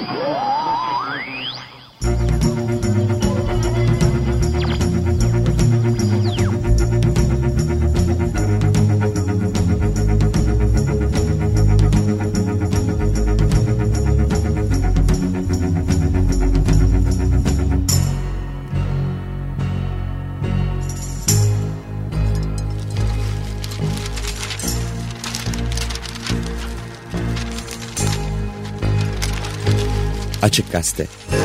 Açık Gazete.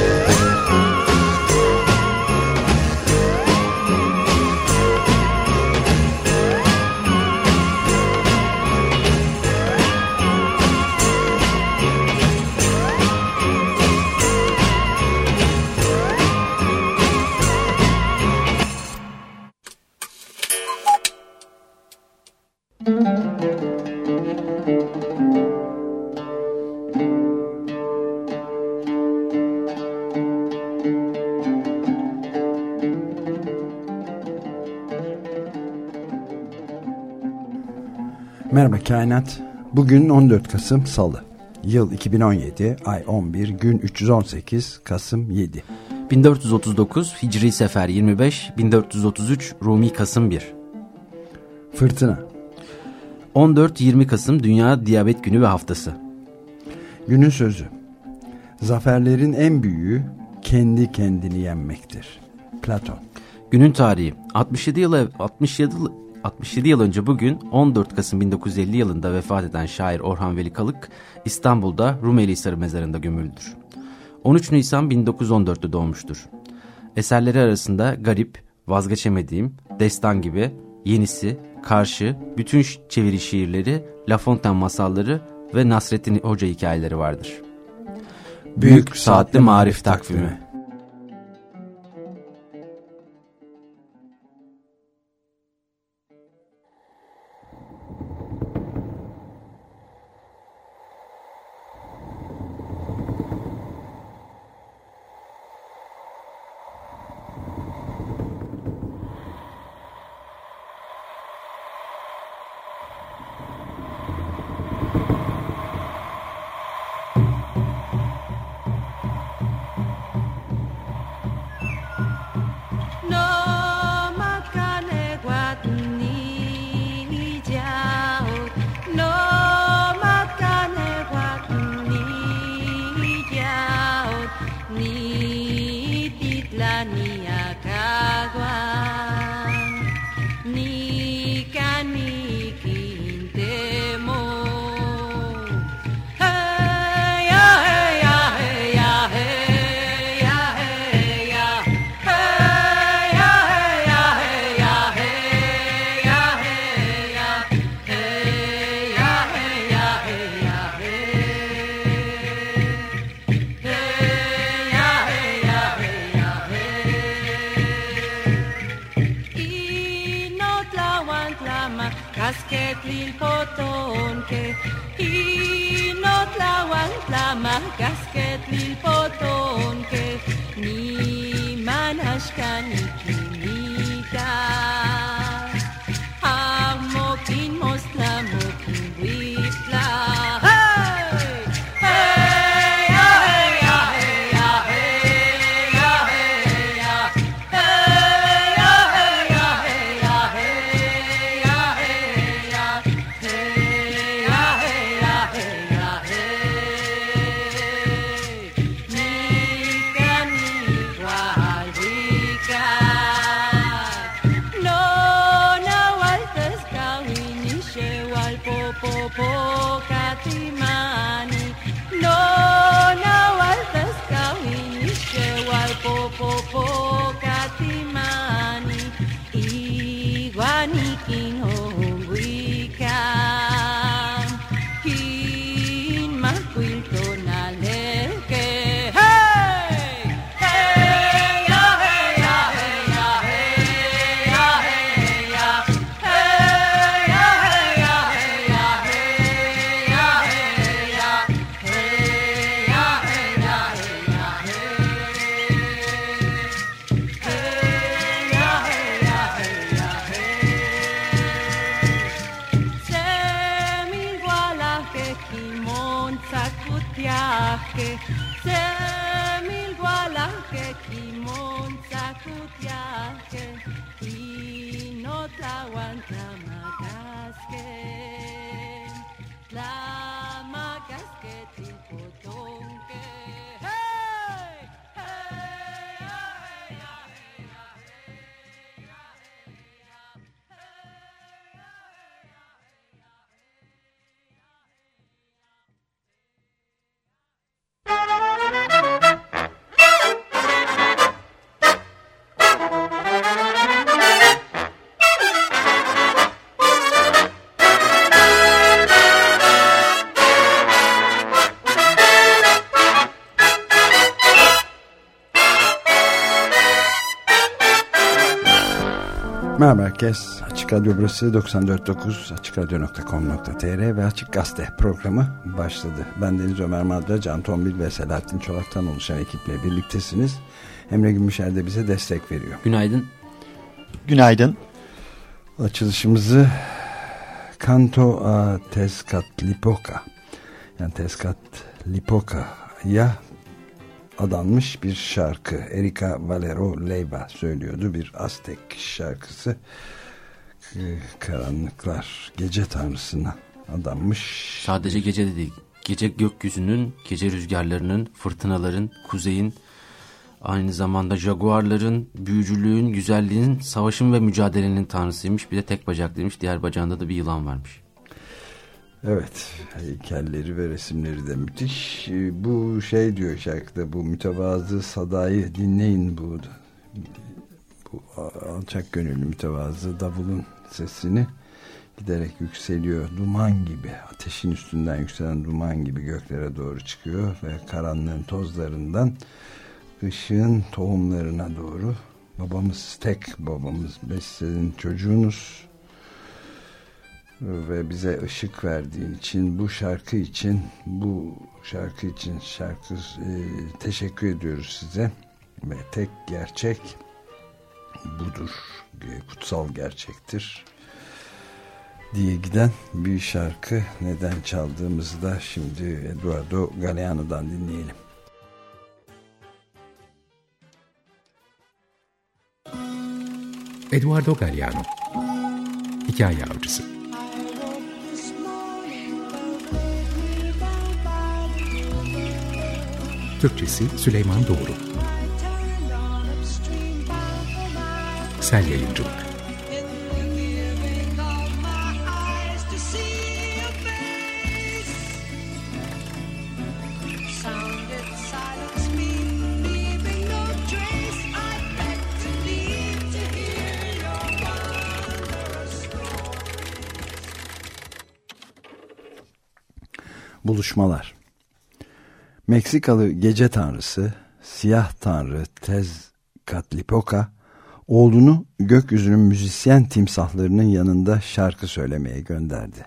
Merhaba Kainat. Bugün 14 Kasım Salı. Yıl 2017, ay 11, gün 318, Kasım 7. 1439 Hicri Sefer 25, 1433 Rumi Kasım 1. Fırtına. 14-20 Kasım Dünya Diyabet Günü ve Haftası. Günün sözü. Zaferlerin en büyüğü kendi kendini yenmektir. Platon. Günün tarihi. 67 yıl önce bugün 14 Kasım 1950 yılında vefat eden şair Orhan Veli Kalık İstanbul'da Rumelihisarı mezarında gömüldür. 13 Nisan 1914'te doğmuştur. Eserleri arasında Garip, Vazgeçemediğim, Destan Gibi, Yenisi, Karşı, bütün çeviri şiirleri, La Fontaine masalları ve Nasrettin Hoca hikayeleri vardır. Büyük Saatli Marif Takvimi. God. Merhaba herkes. Açık Radyo burası 94.9 AçıkRadyo.com.tr ve Açık Gazete programı başladı. Ben Deniz Ömer Madra, Can Tombil ve Selahattin Çolak'tan oluşan ekiple birliktesiniz. Emre Gümüşer de bize destek veriyor. Günaydın. Günaydın. Açılışımızı Canto a Tezcatlipoca, yani Tezcatlipoca'ya adanmış bir şarkı. Erika Valero Leiva söylüyordu. Bir Aztek şarkısı. Karanlıklar, gece tanrısına adanmış. Sadece gece de değil. Gece gökyüzünün, gece rüzgarlarının, fırtınaların, kuzeyin, aynı zamanda jaguarların, büyücülüğün, güzelliğin, savaşın ve mücadelenin tanrısıymış. Bir de tek bacaklıymış. Diğer bacağında da bir yılan varmış. Evet, heykelleri ve resimleri de müthiş. Bu şey diyor şarkıda, bu mütevazı sadayı dinleyin, bu alçak gönüllü mütevazı davulun sesini, giderek yükseliyor. Duman gibi, ateşin üstünden yükselen duman gibi göklere doğru çıkıyor ve karanlığın tozlarından ışığın tohumlarına doğru. Babamız, tek babamız, sizin çocuğunuz ve bize ışık verdiğin için, bu şarkı için teşekkür ediyoruz size. Ve tek gerçek budur, kutsal gerçektir diye giden bir şarkı. Neden çaldığımızı da şimdi Eduardo Galeano'dan dinleyelim. Eduardo Galeano, hikaye avcısı. Türkçesi Süleyman Doğru. Sel Yayıncılık. Buluşmalar. Meksikalı gece tanrısı, siyah tanrı Tezcatlipoca, oğlunu gökyüzünün müzisyen timsahlarının yanında şarkı söylemeye gönderdi.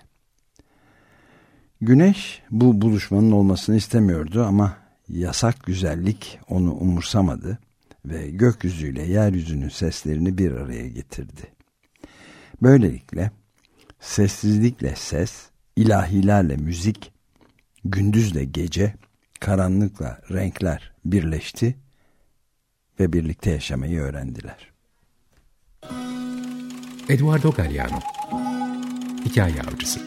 Güneş bu buluşmanın olmasını istemiyordu ama yasak güzellik onu umursamadı ve gökyüzüyle yeryüzünün seslerini bir araya getirdi. Böylelikle sessizlikle ses, ilahilerle müzik, gündüzle gece, karanlıkla renkler birleşti ve birlikte yaşamayı öğrendiler. Eduardo Galeano, hikaye avcısı.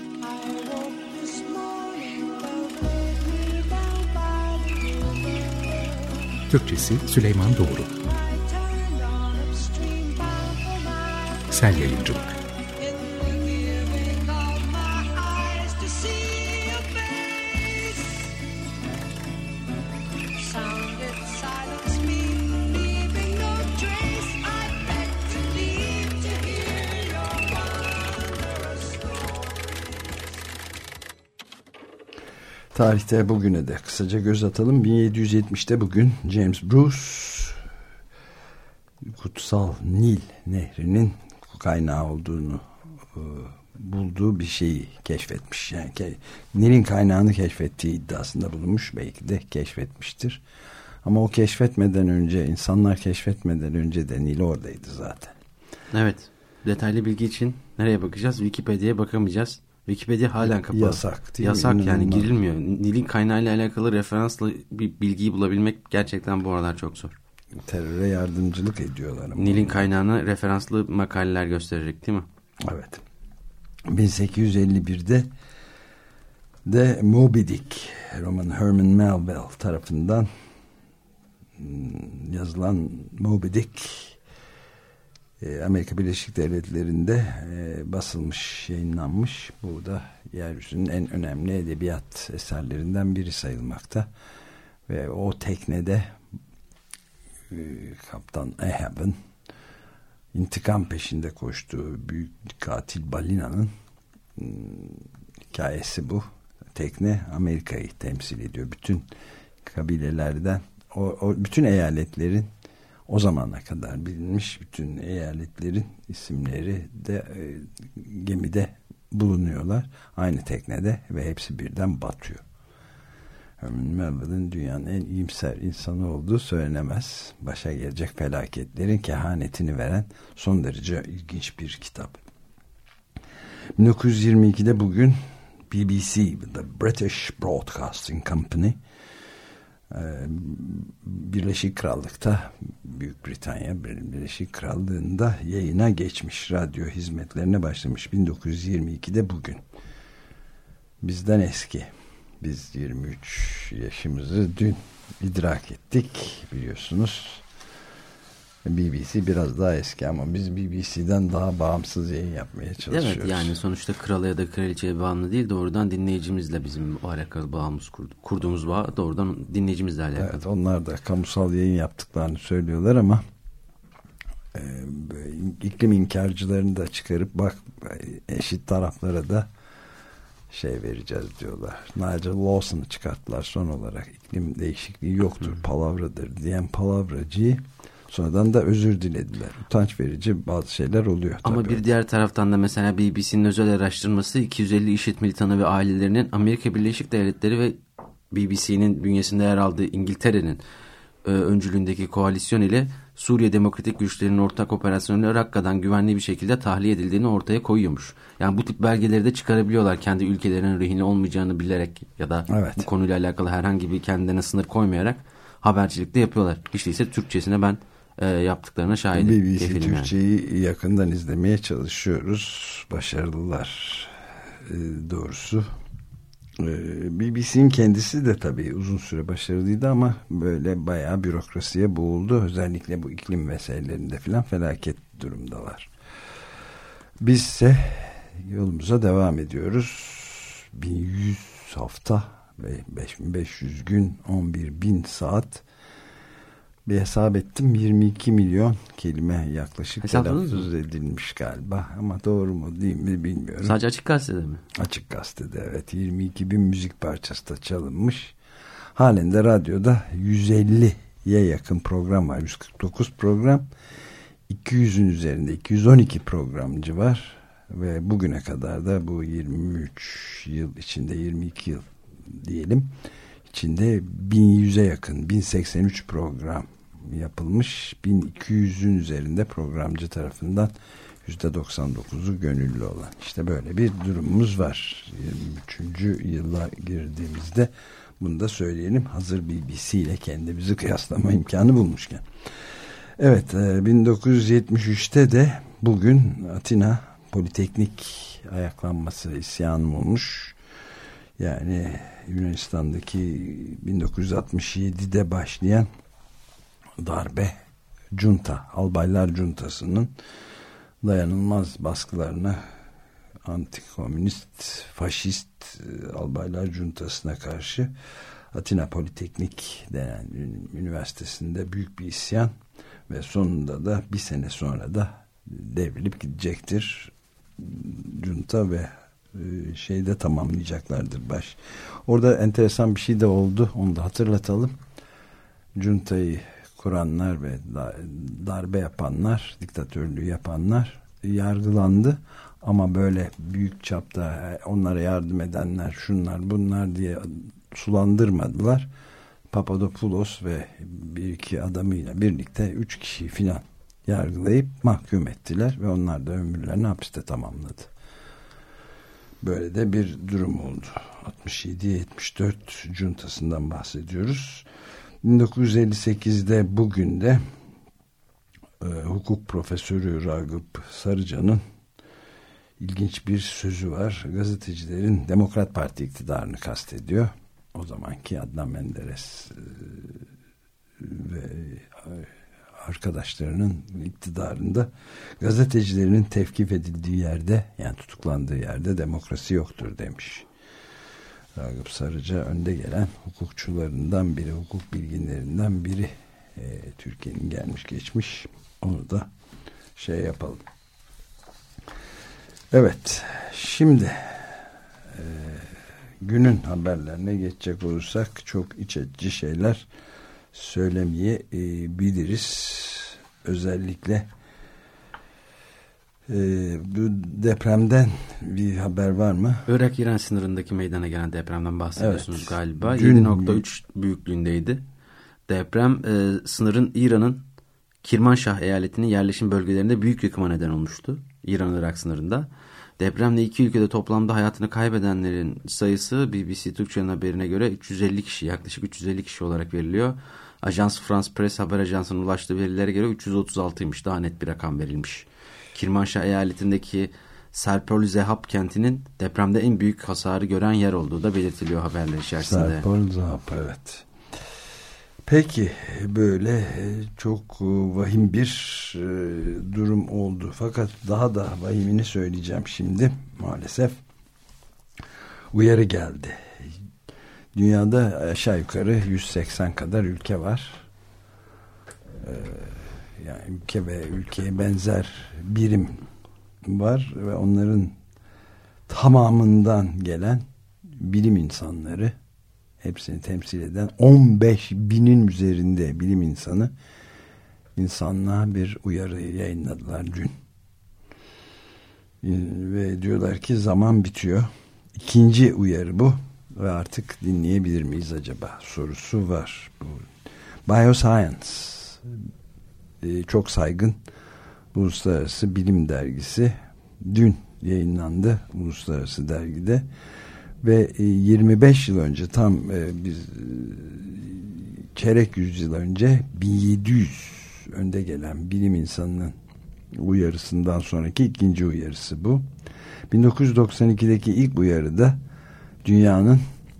Türkçesi Süleyman Doğru. Sel Yayıncılık. Tarihte bugüne de kısaca göz atalım. 1770'te bugün James Bruce kutsal Nil nehrinin kaynağı olduğunu bulduğu bir şeyi keşfetmiş. Yani Nil'in kaynağını keşfettiği iddiasında bulunmuş. Belki de keşfetmiştir. Ama o keşfetmeden önce, insanlar keşfetmeden önce de Nil oradaydı zaten. Evet. Detaylı bilgi için nereye bakacağız? Wikipedia'ya bakamayacağız. Wikipedia halen kapalı. Yasak değil mi? Yasak yani, girilmiyor. Nil'in kaynağıyla alakalı referansla bir bilgiyi bulabilmek gerçekten bu aralar çok zor. Teröre yardımcılık ediyorlar. Nil'in kaynağını referanslı makaleler göstererek değil mi? Evet. 1851'de de Moby Dick, Roman Herman Melville tarafından yazılan Moby Dick Amerika Birleşik Devletleri'nde basılmış, yayınlanmış. Bu da yeryüzünün en önemli edebiyat eserlerinden biri sayılmakta. Ve o teknede Kaptan Ahab'ın intikam peşinde koştuğu büyük katil balinanın hikayesi bu. Tekne Amerika'yı temsil ediyor. Bütün kabilelerden, o bütün eyaletlerin, o zamana kadar bilinmiş bütün eyaletlerin isimleri de gemide bulunuyorlar. Aynı teknede ve hepsi birden batıyor. Herman Melville'in dünyanın en iyimser insanı olduğu söylenemez. Başa gelecek felaketlerin kehanetini veren son derece ilginç bir kitap. 1922'de bugün BBC, The British Broadcasting Company, Birleşik Krallık'ta, Büyük Britanya Birleşik Krallığı'nda yayına geçmiş, radyo hizmetlerine başlamış 1922'de bugün. Bizden eski. Biz 23 yaşımızı dün idrak ettik, biliyorsunuz. BBC biraz daha eski ama biz BBC'den daha bağımsız yayın yapmaya çalışıyoruz. Evet, yani sonuçta krala ya da kraliçeye bağımlı değil, doğrudan dinleyicimizle bizim o alakalı bağımız kurduğumuz bağ doğrudan dinleyicimizle alakalı. Evet, onlar da kamusal yayın yaptıklarını söylüyorlar ama iklim inkarcılarını da çıkarıp bak eşit taraflara da vereceğiz diyorlar. Nigel Lawson'ı çıkarttılar son olarak. İklim değişikliği yoktur, palavradır diyen palavracıyı. Sonradan da özür dilediler. Utanç verici bazı şeyler oluyor. Ama bir diğer taraftan da mesela BBC'nin özel araştırması 250 IŞİD militanı ve ailelerinin Amerika Birleşik Devletleri ve BBC'nin bünyesinde yer aldığı İngiltere'nin öncülüğündeki koalisyon ile Suriye Demokratik Güçlerinin ortak operasyonuyla Rakka'dan güvenli bir şekilde tahliye edildiğini ortaya koyuyormuş. Yani bu tip belgeleri de çıkarabiliyorlar kendi ülkelerinin rehine olmayacağını bilerek ya da bu konuyla alakalı herhangi bir kendilerine sınır koymayarak habercilikte yapıyorlar. İşte ise Türkçesine ben yaptıklarına şahidim. BBC Türkçeyi yakından izlemeye çalışıyoruz. Başarılılar doğrusu. BBC'nin kendisi de tabii uzun süre başarılıydı ama böyle bayağı bürokrasiye boğuldu. Özellikle bu iklim meselelerinde filan felaket durumdalar. Bizse yolumuza devam ediyoruz. 1100 hafta ve 5500 gün, 11.000 saat. Bir hesap ettim, 22 milyon kelime yaklaşık telaffuz edilmiş galiba, ama doğru mu değil mi bilmiyorum. Sadece Açık Gazete'de mi? Açık Gazete'de, evet. 22 bin müzik parçası da çalınmış. Halen de radyoda 150'ye yakın program var. 149 program, 200'ün üzerinde 212 programcı var ve bugüne kadar da bu 23 yıl içinde, 22 yıl diyelim, içinde 1100'e yakın 1083 program yapılmış. 1200'ün üzerinde programcı tarafından, %99'u gönüllü olan. İşte böyle bir durumumuz var. 23. yıla girdiğimizde bunu da söyleyelim. Hazır BBC ile kendimizi kıyaslama imkanı bulmuşken. Evet, 1973'te de bugün Atina Politeknik ayaklanması, isyanı olmuş. Yani Yunanistan'daki 1967'de başlayan darbe, junta, albaylar juntasının dayanılmaz baskılarına, antikomünist, faşist albaylar juntasına karşı Atina Politeknik denen üniversitesinde büyük bir isyan ve sonunda da bir sene sonra da devrilip gidecektir junta ve şeyde tamamlayacaklardır baş. Orada enteresan bir şey de oldu. Onu da hatırlatalım. Junta'yı kuranlar ve darbe yapanlar, diktatörlüğü yapanlar yargılandı. Ama böyle büyük çapta onlara yardım edenler, şunlar bunlar diye sulandırmadılar. Papadopoulos ve bir iki adamıyla birlikte 3 kişiyi filan yargılayıp mahkum ettiler ve onlar da ömürlerini hapiste tamamladı. Böyle de bir durum oldu. 67-74 cuntasından bahsediyoruz. 1958'de bugün de hukuk profesörü Ragıp Sarıcan'ın ilginç bir sözü var. Gazetecilerin Demokrat Parti iktidarını kastediyor. O zamanki Adnan Menderes ve arkadaşlarının iktidarında gazetecilerin tevkif edildiği yerde, yani tutuklandığı yerde demokrasi yoktur demiş. Ragıp Sarıca önde gelen hukukçularından biri, hukuk bilginlerinden biri. Türkiye'nin gelmiş geçmiş. Onu da yapalım. Evet, şimdi günün haberlerine geçecek olursak çok iç açıcı şeyler söylemeyebiliriz. Özellikle bu depremden bir haber var mı? Irak-İran sınırındaki meydana gelen depremden bahsediyorsunuz, evet, galiba. 7.3 büyüklüğündeydi. Deprem sınırın İran'ın Kirmanşah eyaletinin yerleşim bölgelerinde büyük yıkıma neden olmuştu. İran-Irak sınırında. Depremle iki ülkede toplamda hayatını kaybedenlerin sayısı BBC Türkçe'nin haberine göre 350 kişi, yaklaşık 350 kişi olarak veriliyor. Ajans France Press haber ajansının ulaştığı verilere göre 336'ymış. Daha net bir rakam verilmiş. Kirmanşah eyaletindeki Serpol-Zehab kentinin depremde en büyük hasarı gören yer olduğu da belirtiliyor haberler içerisinde. Serpol-Zehab, evet. Peki, böyle çok vahim bir durum oldu. Fakat daha da vahimini söyleyeceğim şimdi. Maalesef uyarı geldi. Dünyada aşağı yukarı 180 kadar ülke var. Yani ülke ve ülkeye benzer birim var ve onların tamamından gelen bilim insanları, hepsini temsil eden 15.000'in üzerinde bilim insanı insanlığa bir uyarı yayınladılar dün. Ve diyorlar ki zaman bitiyor. İkinci uyarı bu ve artık dinleyebilir miyiz acaba sorusu var. Bu Bioscience çok saygın uluslararası bilim dergisi dün yayınlandı uluslararası dergide. Ve 25 yıl önce, tam biz çeyrek yüzyıl önce 1700 önde gelen bilim insanının uyarısından sonraki ikinci uyarısı bu. 1992'deki ilk uyarıda dünyanın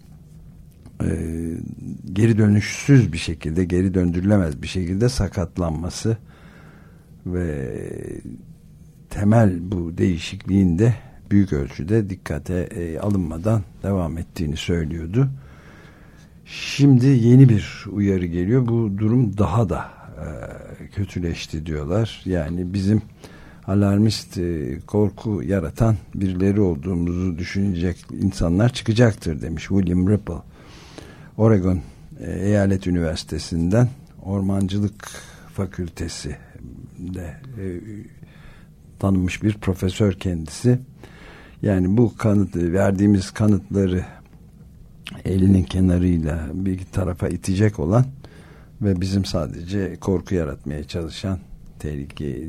geri dönüşsüz bir şekilde, geri döndürülemez bir şekilde sakatlanması ve temel bu değişikliğin de büyük ölçüde dikkate alınmadan devam ettiğini söylüyordu. Şimdi yeni bir uyarı geliyor. Bu durum daha da kötüleşti diyorlar. Yani bizim alarmist, korku yaratan birileri olduğumuzu düşünecek insanlar çıkacaktır demiş William Ripple. Oregon Eyalet Üniversitesi'nden Ormancılık Fakültesi'nde tanınmış bir profesör kendisi. Yani bu verdiğimiz kanıtları elinin kenarıyla bir tarafa itecek olan ve bizim sadece korku yaratmaya çalışan, tehlike,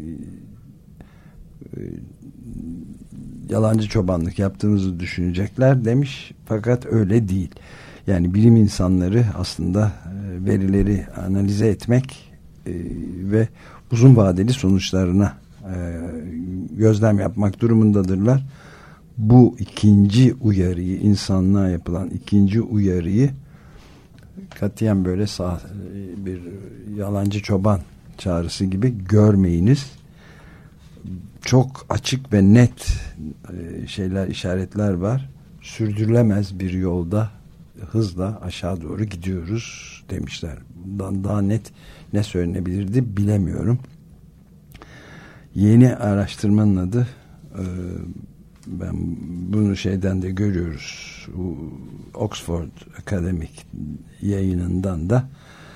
yalancı çobanlık yaptığımızı düşünecekler demiş. Fakat öyle değil. Yani bilim insanları aslında verileri analize etmek ve uzun vadeli sonuçlarına gözlem yapmak durumundadırlar. Bu ikinci uyarıyı, insanlığa yapılan ikinci uyarıyı katiyen böyle bir yalancı çoban çağrısı gibi görmeyiniz. Çok açık ve net işaretler var. Sürdürülemez bir yolda hızla aşağı doğru gidiyoruz demişler. Bundan daha net ne söylenebilirdi bilemiyorum. Yeni araştırmanın adı, ben bunu şeyden de görüyoruz, Oxford Academic yayınından da,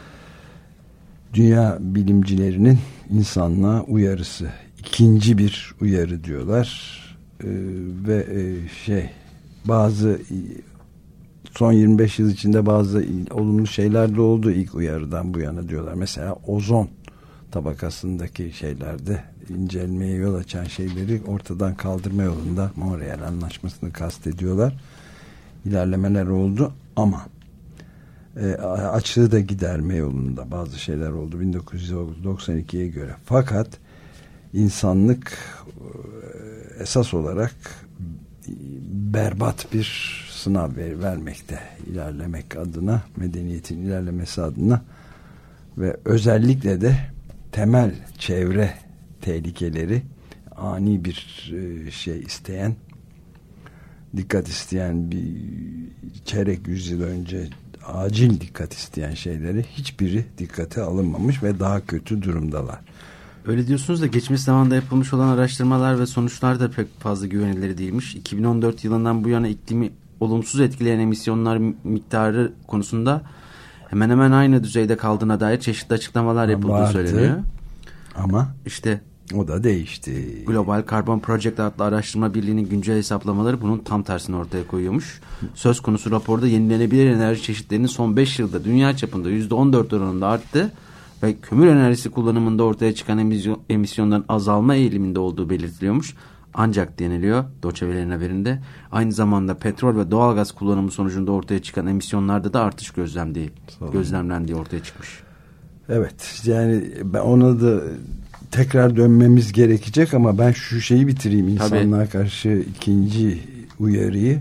dünya bilimcilerinin insanlığa uyarısı, ikinci bir uyarı diyorlar. Ve bazı son 25 yıl içinde bazı olumlu şeyler de oldu ilk uyarıdan bu yana diyorlar. Mesela ozon tabakasındaki şeylerde incelmeye yol açan şeyleri ortadan kaldırma yolunda Montreal Anlaşması'nı kastediyorlar. İlerlemeler oldu ama açığı da giderme yolunda bazı şeyler oldu 1992'ye göre. Fakat insanlık esas olarak berbat bir sınav vermekte, ilerlemek adına, medeniyetin ilerlemesi adına ve özellikle de temel çevre tehlikeleri, ani bir şey isteyen, dikkat isteyen, bir çeyrek yüzyıl önce acil dikkat isteyen şeyleri hiçbiri dikkate alınmamış ve daha kötü durumdalar. Öyle diyorsunuz da geçmiş zamanda yapılmış olan araştırmalar ve sonuçlar da pek fazla güvenilir değilmiş. 2014 yılından bu yana iklimi olumsuz etkileyen emisyonlar miktarı konusunda hemen hemen aynı düzeyde kaldığına dair çeşitli açıklamalar yapıldığı söyleniyor. Ama işte o da değişti. Global Carbon Project adlı araştırma birliğinin güncel hesaplamaları bunun tam tersini ortaya koyuyormuş. Söz konusu raporda yenilenebilir enerji çeşitlerinin son 5 yılda dünya çapında %14 oranında arttı ve kömür enerjisi kullanımında ortaya çıkan emisyonların azalma eğiliminde olduğu belirtiliyormuş. Ancak deniliyor Deutsche Welle'nin haberinde, aynı zamanda petrol ve doğalgaz kullanımı sonucunda ortaya çıkan emisyonlarda da artış gözlemlendiği ortaya çıkmış. Evet, yani ben ona da tekrar dönmemiz gerekecek ama ben şu şeyi bitireyim, insanlığa karşı ikinci uyarıyı.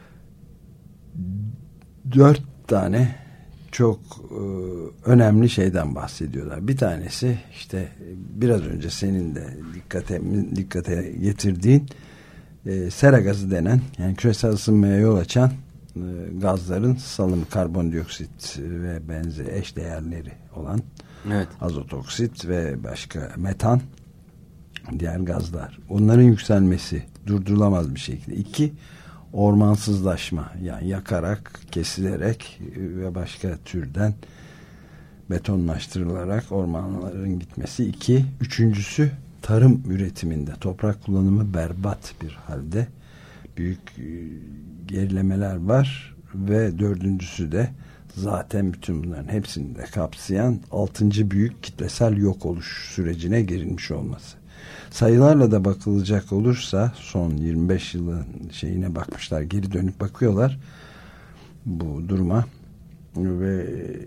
4 tane çok önemli şeyden bahsediyorlar. Bir tanesi işte biraz önce senin de dikkate getirdiğin sera gazı denen, yani küresel ısınmaya yol açan gazların salımı, karbondioksit ve benzeri eş değerleri olan azot oksit ve başka metan, diğer gazlar. Onların yükselmesi durdurulamaz bir şekilde. 2, ormansızlaşma, yani yakarak, kesilerek ve başka türden betonlaştırılarak ormanların gitmesi. 2, üçüncüsü tarım üretiminde toprak kullanımı berbat bir halde, büyük gerilemeler var ve dördüncüsü de zaten bütün bunların hepsini de kapsayan 6. büyük kitlesel yok oluş sürecine girilmiş olması. Sayılarla da bakılacak olursa son 25 yılın şeyine bakmışlar, geri dönüp bakıyorlar bu duruma ve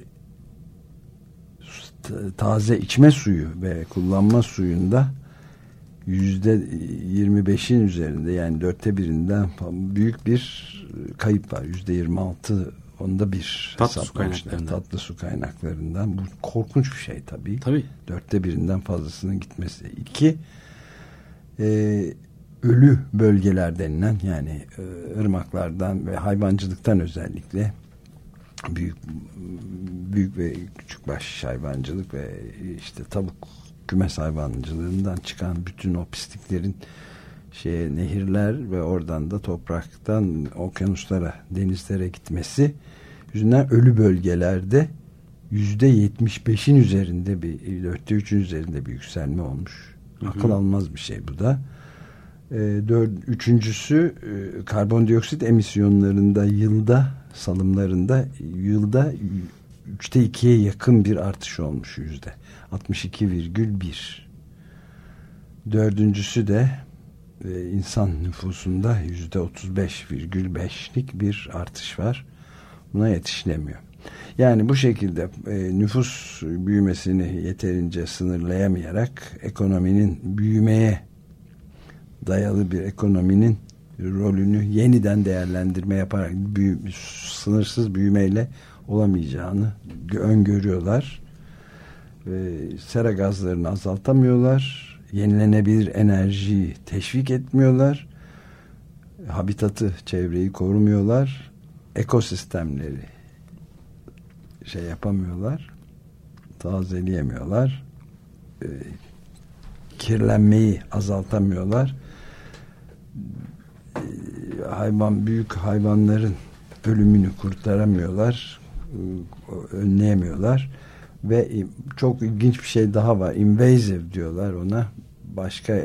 taze içme suyu ve kullanma suyunda %25'in üzerinde, yani 1/4'ünden büyük bir kayıp var. %26 onda bir tatlı su kaynaklarından. Bu korkunç bir şey tabii. 1/4'ünden fazlasının gitmesi. 2, ölü bölgeler denilen, yani ırmaklardan ve hayvancılıktan, özellikle büyük ve küçükbaş hayvancılık ve işte tavuk kümes hayvancılığından çıkan bütün o pisliklerin nehirler ve oradan da topraktan okyanuslara, denizlere gitmesi yüzünden ölü bölgelerde %75'in üzerinde, 4/3'ün üzerinde bir yükselme olmuş. Akıl almaz bir şey bu da. Üçüncüsü karbondioksit emisyonlarında salımlarında yılda 3'te 2'ye yakın bir artış olmuş, %62,1. Dördüncüsü de insan nüfusunda %35,5'lik bir artış var. Buna yetişilemiyor. Yani bu şekilde nüfus büyümesini yeterince sınırlayamayarak ekonominin büyümeye dayalı bir ekonominin rolünü yeniden değerlendirme yaparak sınırsız büyümeyle olamayacağını öngörüyorlar. Sera gazlarını azaltamıyorlar. Yenilenebilir enerjiyi teşvik etmiyorlar. Habitatı, çevreyi korumuyorlar. Ekosistemleri yapamıyorlar. Tazeleyemiyorlar. Kirlenmeyi azaltamıyorlar. Büyük hayvanların ölümünü kurtaramıyorlar. Önleyemiyorlar. Ve çok ilginç bir şey daha var. Invasive diyorlar ona. Başka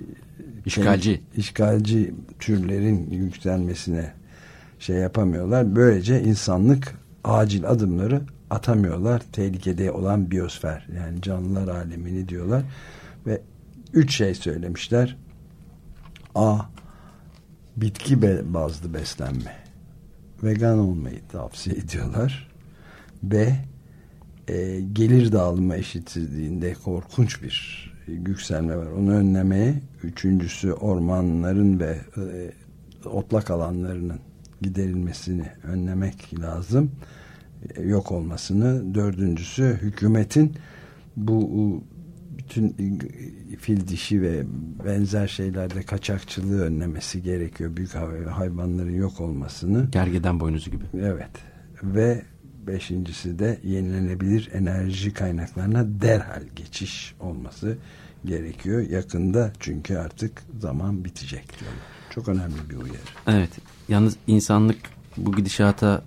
işgalci türlerin yükselmesine yapamıyorlar. Böylece insanlık acil adımları atamıyorlar. Tehlikede olan biyosfer, yani canlılar alemini diyorlar. Ve 3 şey söylemişler. A. Bitki bazlı beslenme. Vegan olmayı tavsiye ediyorlar. B. Gelir dağılımı eşitsizliğinde korkunç bir yükselme var. Onu önlemeye, 3.'sü ormanların ve otlak alanlarının giderilmesini önlemek lazım. Yok olmasını. 4.'sü hükümetin bu bütün fil dişi ve benzer şeylerde kaçakçılığı önlemesi gerekiyor. Büyük hayvanların yok olmasını. Gergedan boynuzu gibi. Evet. Ve 5.'si de yenilenebilir enerji kaynaklarına derhal geçiş olması gerekiyor. Yakında, çünkü artık zaman bitecek diyorlar. Çok önemli bir uyarı. Evet. Yalnız insanlık bu gidişata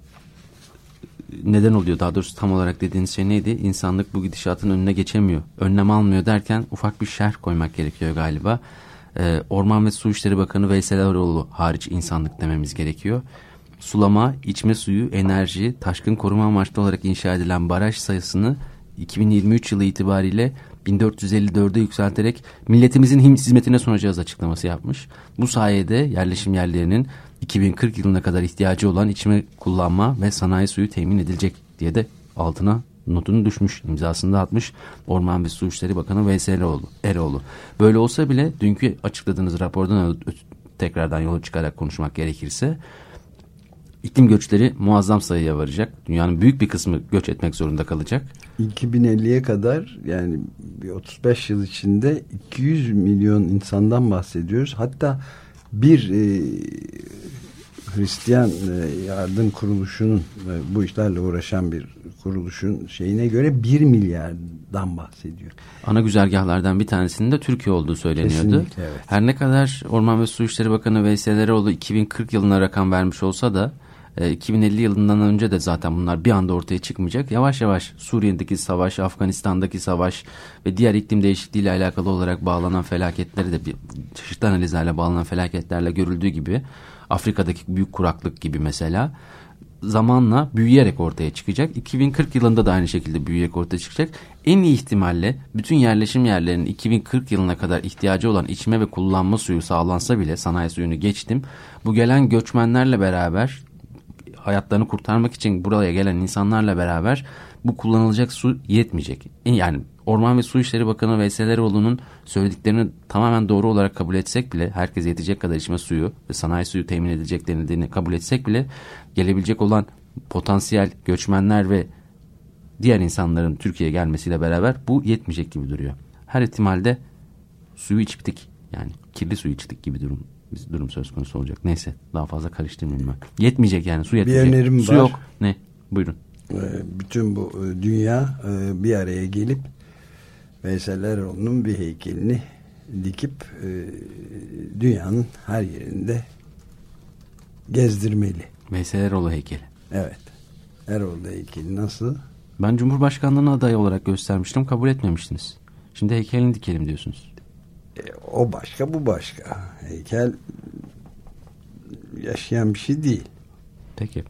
neden oluyor? Daha doğrusu tam olarak dediğiniz şey neydi? İnsanlık bu gidişatın önüne geçemiyor. Önlem almıyor derken ufak bir şerh koymak gerekiyor galiba. Orman ve Su İşleri Bakanı Veysel Eroğlu hariç insanlık dememiz gerekiyor. Sulama, içme suyu, enerji, taşkın koruma amaçlı olarak inşa edilen baraj sayısını 2023 yılı itibariyle 1454'e yükselterek milletimizin hizmetine sunacağız açıklaması yapmış. Bu sayede yerleşim yerlerinin 2040 yılına kadar ihtiyacı olan içme, kullanma ve sanayi suyu temin edilecek diye de altına notunu düşmüş, imzasını da atmış Orman ve Su İşleri Bakanı Veysel Eroğlu. Böyle olsa bile dünkü açıkladığınız rapordan tekrardan yola çıkarak konuşmak gerekirse iklim göçleri muazzam sayıya varacak. Dünyanın büyük bir kısmı göç etmek zorunda kalacak. 2050'ye kadar, yani 35 yıl içinde 200 milyon insandan bahsediyoruz. Hatta bir Hristiyan yardım kuruluşunun, bu işlerle uğraşan bir kuruluşun şeyine göre 1 milyardan bahsediyor. Ana güzergahlardan bir tanesinin de Türkiye olduğu söyleniyordu. Kesinlikle, evet. Her ne kadar Orman ve Su İşleri Bakanı Veysel Eroğlu 2040 yılına rakam vermiş olsa da 2050 yılından önce de zaten bunlar bir anda ortaya çıkmayacak. Yavaş yavaş Suriye'deki savaş, Afganistan'daki savaş ve diğer iklim değişikliğiyle alakalı olarak bağlanan felaketleri de çeşitli analizlerle bağlanan felaketlerle görüldüğü gibi, Afrika'daki büyük kuraklık gibi mesela, zamanla büyüyerek ortaya çıkacak. 2040 yılında da aynı şekilde büyüyerek ortaya çıkacak. En iyi ihtimalle bütün yerleşim yerlerinin 2040 yılına kadar ihtiyacı olan içme ve kullanma suyu sağlansa bile, sanayi suyunu geçtim, bu gelen göçmenlerle beraber, hayatlarını kurtarmak için buraya gelen insanlarla beraber bu kullanılacak su yetmeyecek. Yani Orman ve Su İşleri Bakanı Veysel Eroğlu'nun söylediklerini tamamen doğru olarak kabul etsek bile, herkese yetecek kadar içme suyu ve sanayi suyu temin edileceklerini kabul etsek bile, gelebilecek olan potansiyel göçmenler ve diğer insanların Türkiye'ye gelmesiyle beraber bu yetmeyecek gibi duruyor. Her ihtimalde suyu içtik, yani kirli suyu içtik gibi durum söz konusu olacak. Neyse, daha fazla karıştırmayayım ben. Yetmeyecek, yani su yetmeyecek. Bir önerim su var. Yok. Ne? Buyurun. Bütün bu dünya bir araya gelip Veysel Eroğlu'nun bir heykelini dikip dünyanın her yerinde gezdirmeli. Veysel Eroğlu heykeli. Evet. Eroğlu heykeli nasıl? Ben Cumhurbaşkanlığına aday olarak göstermiştim, kabul etmemiştiniz. Şimdi heykelini dikelim diyorsunuz. O başka, bu başka. Heykel yaşayan bir şey değil. Peki.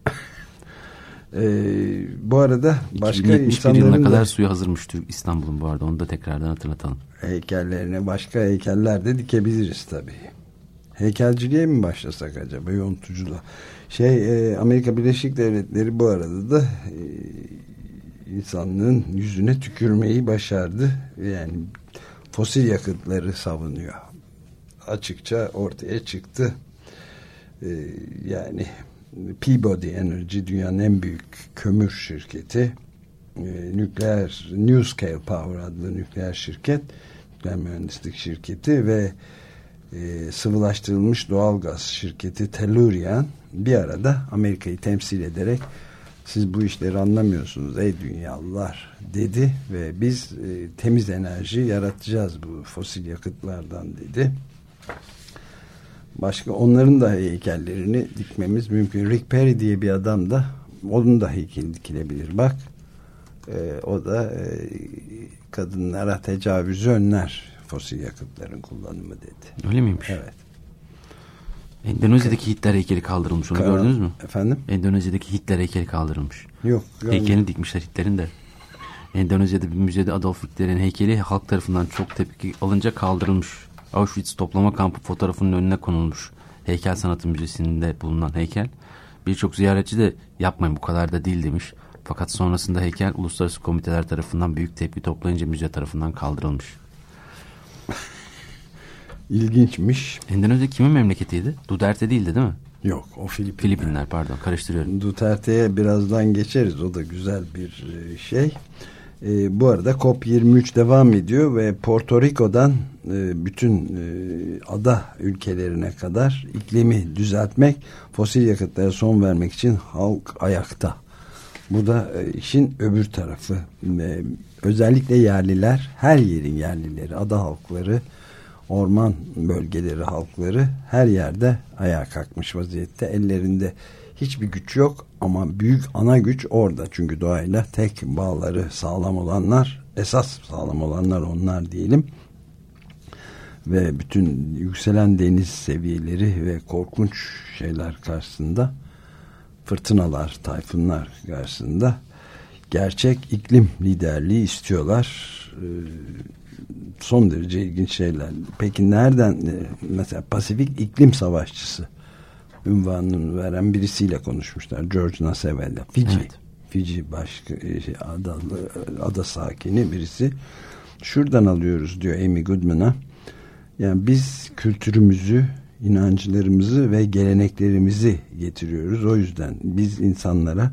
Bu arada başka 2071 yılına insanların kadar da suyu hazırmış İstanbul'un, bu arada onu da tekrardan hatırlatalım. heykellerine başka heykeller de dikebiliriz tabii. Heykelciliğe mi başlasak acaba, yontuculuğa? Amerika Birleşik Devletleri bu arada da insanlığın yüzüne tükürmeyi başardı. Yani fosil yakıtları savunuyor. Açıkça ortaya çıktı. Yani Peabody Energy dünyanın en büyük kömür şirketi, NuScale Power adlı nükleer şirket, nükleer mühendislik şirketi ve sıvılaştırılmış doğalgaz şirketi Tellurian bir arada Amerika'yı temsil ederek siz bu işleri anlamıyorsunuz ey dünyalılar dedi ve biz temiz enerji yaratacağız bu fosil yakıtlardan dedi. Başka onların da heykellerini dikmemiz mümkün. Rick Perry diye bir adam da, onun da heykeli dikilebilir. Bak o da kadınlara tecavüzü önler fosil yakıtların kullanımı dedi. Öyle miymiş? Evet. Endonezya'daki Hitler heykeli kaldırılmış. Onu gördünüz mü? Efendim? Endonezya'daki Hitler heykeli kaldırılmış. Yok. Heykelini dikmişler Hitler'in de. Endonezya'da bir müzede Adolf Hitler'in heykeli halk tarafından çok tepki alınca kaldırılmış. Auschwitz toplama kampı fotoğrafının önüne konulmuş. Heykel Sanatı Müzesi'nde bulunan heykel. Birçok ziyaretçi de yapmayın bu kadar da değil demiş. Fakat sonrasında heykel uluslararası komiteler tarafından büyük tepki toplayınca müze tarafından kaldırılmış. İlginçmiş. Endonezya kimin memleketiydi? Duterte değildi değil mi? Yok, o Filipinler pardon, karıştırıyorum. Duterte'ye birazdan geçeriz. O da güzel bir şey. Bu arada COP23 devam ediyor ve Porto Rico'dan bütün ada ülkelerine kadar iklimi düzeltmek, fosil yakıtlara son vermek için halk ayakta. Bu da işin öbür tarafı. Özellikle yerliler, her yerin yerlileri, ada halkları, orman bölgeleri halkları her yerde ayağa kalkmış vaziyette. Ellerinde hiçbir güç yok ama büyük ana güç orada. Çünkü doğayla tek bağları sağlam olanlar, esas sağlam olanlar onlar diyelim. Ve bütün yükselen deniz seviyeleri ve korkunç şeyler karşısında, fırtınalar, tayfunlar karşısında gerçek iklim liderliği istiyorlar. Son derece ilginç şeyler. Peki nereden, mesela Pasifik iklim savaşçısı ünvanını veren birisiyle konuşmuşlar. George Nasevel'le. Fiji. Evet. Fiji ada sakini birisi. Şuradan alıyoruz diyor Amy Goodman'a. Yani biz kültürümüzü, inanclarımızı ve geleneklerimizi getiriyoruz. O yüzden biz insanlara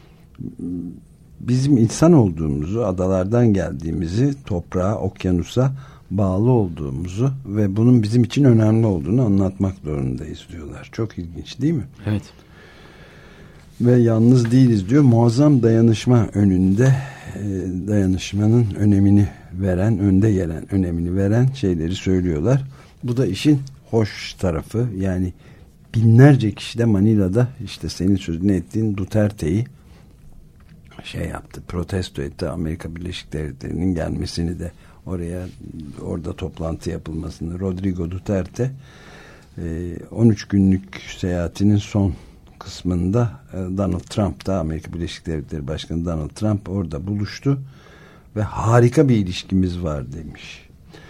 bizim insan olduğumuzu, adalardan geldiğimizi, toprağa, okyanusa bağlı olduğumuzu ve bunun bizim için önemli olduğunu anlatmak zorundayız diyorlar. Çok ilginç değil mi? Evet. Ve yalnız değiliz diyor. Muazzam dayanışma önünde, dayanışmanın önemini veren, önde gelen önemini veren şeyleri söylüyorlar. Bu da işin hoş tarafı. Yani binlerce kişi de Manila'da işte senin sözünü ettiğin Duterte'yi şey yaptı, protesto etti. Amerika Birleşik Devletleri'nin gelmesini de orada toplantı yapılmasını. Rodrigo Duterte 13 günlük seyahatinin son kısmında Donald Trump da, Amerika Birleşik Devletleri Başkanı Donald Trump orada buluştu ve harika bir ilişkimiz var demiş.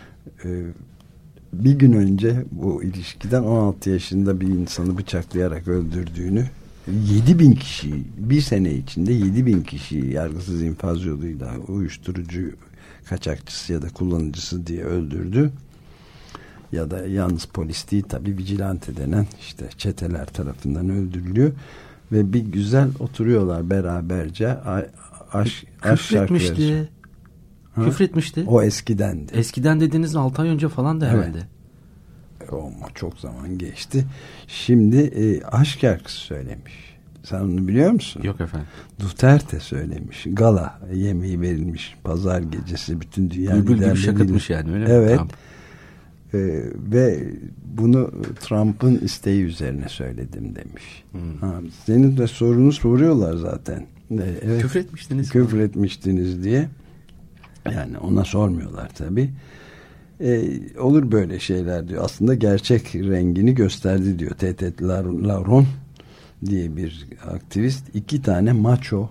Bir gün önce bu ilişkiden 16 yaşında bir insanı bıçaklayarak öldürdüğünü, 7.000 kişi bir sene içinde 7.000 kişi yargısız infaz yoluyla uyuşturucu kaçakçısı ya da kullanıcısı diye öldürdü. Ya da yalnız polis değil tabii, vigilante denen işte çeteler tarafından öldürülüyor ve bir güzel oturuyorlar beraberce aşk şarkıları. Küfretmişti. O eskidendi. Eskiden dediğiniz 6 ay önce falan da herhalde. Evet. Ama çok zaman geçti. Şimdi aşk şarkısı söylemiş. Sen onu biliyor musun? Yok efendim. Duterte söylemiş. Gala yemeği verilmiş. Pazar gecesi bütün dünya liderleriyle. Bülbül şakıtmış yani öyle mi? Evet. Ve bunu Trump'ın isteği üzerine söyledim demiş. Senin de sorunu soruyorlar zaten. Evet, küfretmiştiniz diye. Yani ona sormuyorlar tabii. Olur böyle şeyler diyor. Aslında gerçek rengini gösterdi diyor. Tetet Laron diye bir aktivist. 2 tane macho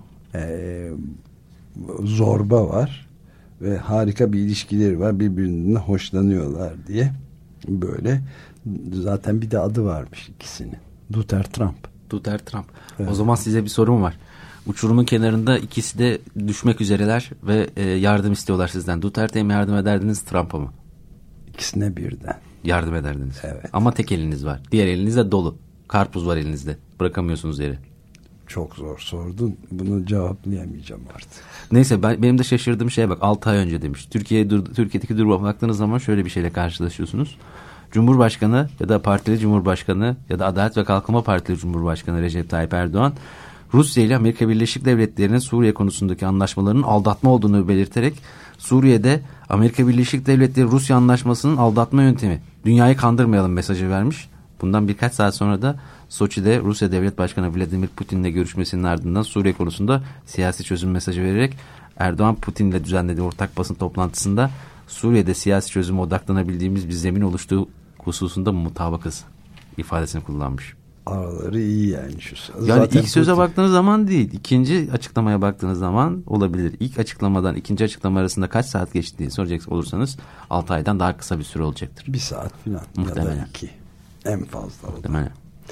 zorba var ve harika bir ilişkileri var. Birbirinden hoşlanıyorlar diye böyle. Zaten bir de adı varmış ikisinin. Trump. Evet. O zaman size bir sorum var. Uçurumun kenarında ikisi de düşmek üzereler ve yardım istiyorlar sizden. Duterte'ye mi yardım ederdiniz, Trump'a mı? İkisine birden. Yardım ederdiniz. Evet. Ama tek eliniz var. Diğer eliniz de dolu. Karpuz var elinizde. Bırakamıyorsunuz yere. Çok zor sordun. Bunu cevaplayamayacağım artık. Neyse benim de şaşırdığım şeye bak. 6 ay önce demiş. Türkiye'deki duruma baktığınız zaman şöyle bir şeyle karşılaşıyorsunuz. Cumhurbaşkanı ya da partili Cumhurbaşkanı ya da Adalet ve Kalkınma Partili Cumhurbaşkanı Recep Tayyip Erdoğan, Rusya ile Amerika Birleşik Devletleri'nin Suriye konusundaki anlaşmalarının aldatma olduğunu belirterek Suriye'de Amerika Birleşik Devletleri Rusya anlaşmasının aldatma yöntemi, dünyayı kandırmayalım mesajı vermiş. Bundan birkaç saat sonra da Soçi'de Rusya Devlet Başkanı Vladimir Putin'le görüşmesinin ardından Suriye konusunda siyasi çözüm mesajı vererek Erdoğan Putin'le düzenlediği ortak basın toplantısında Suriye'de siyasi çözüme odaklanabildiğimiz bir zemin oluştuğu hususunda mutabakız ifadesini kullanmış. Araları iyi yani şu. Yani zaten ilk söze baktığınız zaman değil, ikinci açıklamaya baktığınız zaman olabilir. İlk açıklamadan ikinci açıklama arasında kaç saat geçti diye soracak olursanız 6 aydan daha kısa bir süre olacaktır. 1 saat falan Muhtemelen. ya da 2 en fazla. Muhtemelen.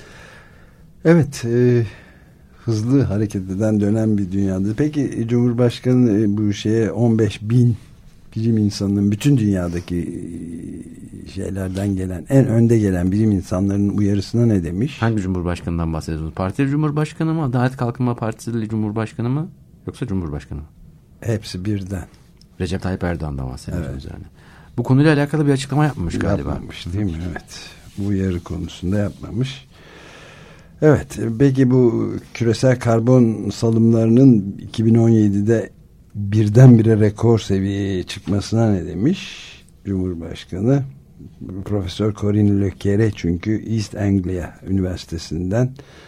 Evet, hızlı hareket eden dönen bir dünyada. Peki Cumhurbaşkanı bu şeye 15 bin bilim insanının bütün dünyadaki şeylerden gelen, en önde gelen bilim insanlarının uyarısına ne demiş? Hangi Cumhurbaşkanı'ndan bahsediyorsunuz? Partili Cumhurbaşkanı mı? Adalet Kalkınma Partili Cumhurbaşkanı mı? Yoksa Cumhurbaşkanı mı? Hepsi birden. Recep Tayyip Erdoğan'dan bahsediyorsunuz Evet. yani. Bu konuyla alakalı bir açıklama yapmamış galiba. Yapmamış değil mi? Evet. Bu uyarı konusunda yapmamış. Evet. Peki bu küresel karbon salımlarının 2017'de birdenbire rekor seviyeye çıkmasına ne demiş Cumhurbaşkanı? Profesör Corinne Leclerc çünkü East Anglia Üniversitesi'nden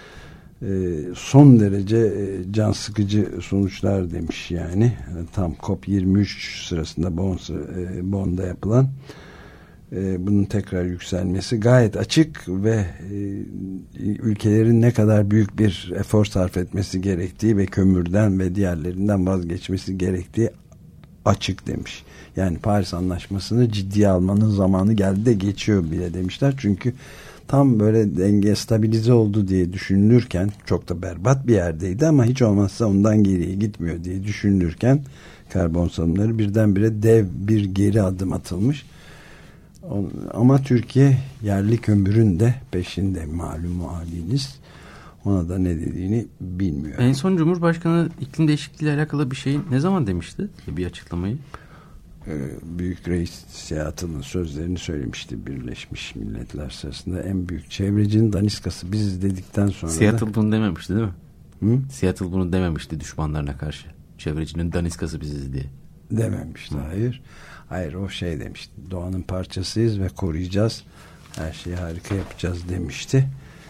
son derece can sıkıcı sonuçlar demiş yani. Tam COP23 sırasında Bonn'da yapılan bunun tekrar yükselmesi gayet açık ve ülkelerin ne kadar büyük bir efor sarf etmesi gerektiği ve kömürden ve diğerlerinden vazgeçmesi gerektiği açık demiş. Yani Paris Anlaşması'nı ciddiye almanın zamanı geldi de geçiyor bile demişler. Çünkü tam böyle denge stabilize oldu diye düşünülürken, çok da berbat bir yerdeydi ama hiç olmazsa ondan geriye gitmiyor diye düşünülürken karbon salımları birdenbire dev bir geri adım atılmış. Ama Türkiye yerli kömürün de peşinde, malum haliniz. Ona da ne dediğini bilmiyor. En son Cumhurbaşkanı iklim değişikliği ile alakalı bir şeyi ne zaman demişti? Bir açıklamayı. Büyük Reis Seattle'ın sözlerini söylemişti. Birleşmiş Milletler sırasında en büyük çevrecinin daniskası biziz dedikten sonra Seattle bunu dememişti değil mi? Hı? Seattle bunu dememişti düşmanlarına karşı. Çevrecinin daniskası biziz diye. Dememişti. Hayır. Hayır, o şey demişti. Doğanın parçasıyız ve koruyacağız. Her şeyi harika yapacağız demişti.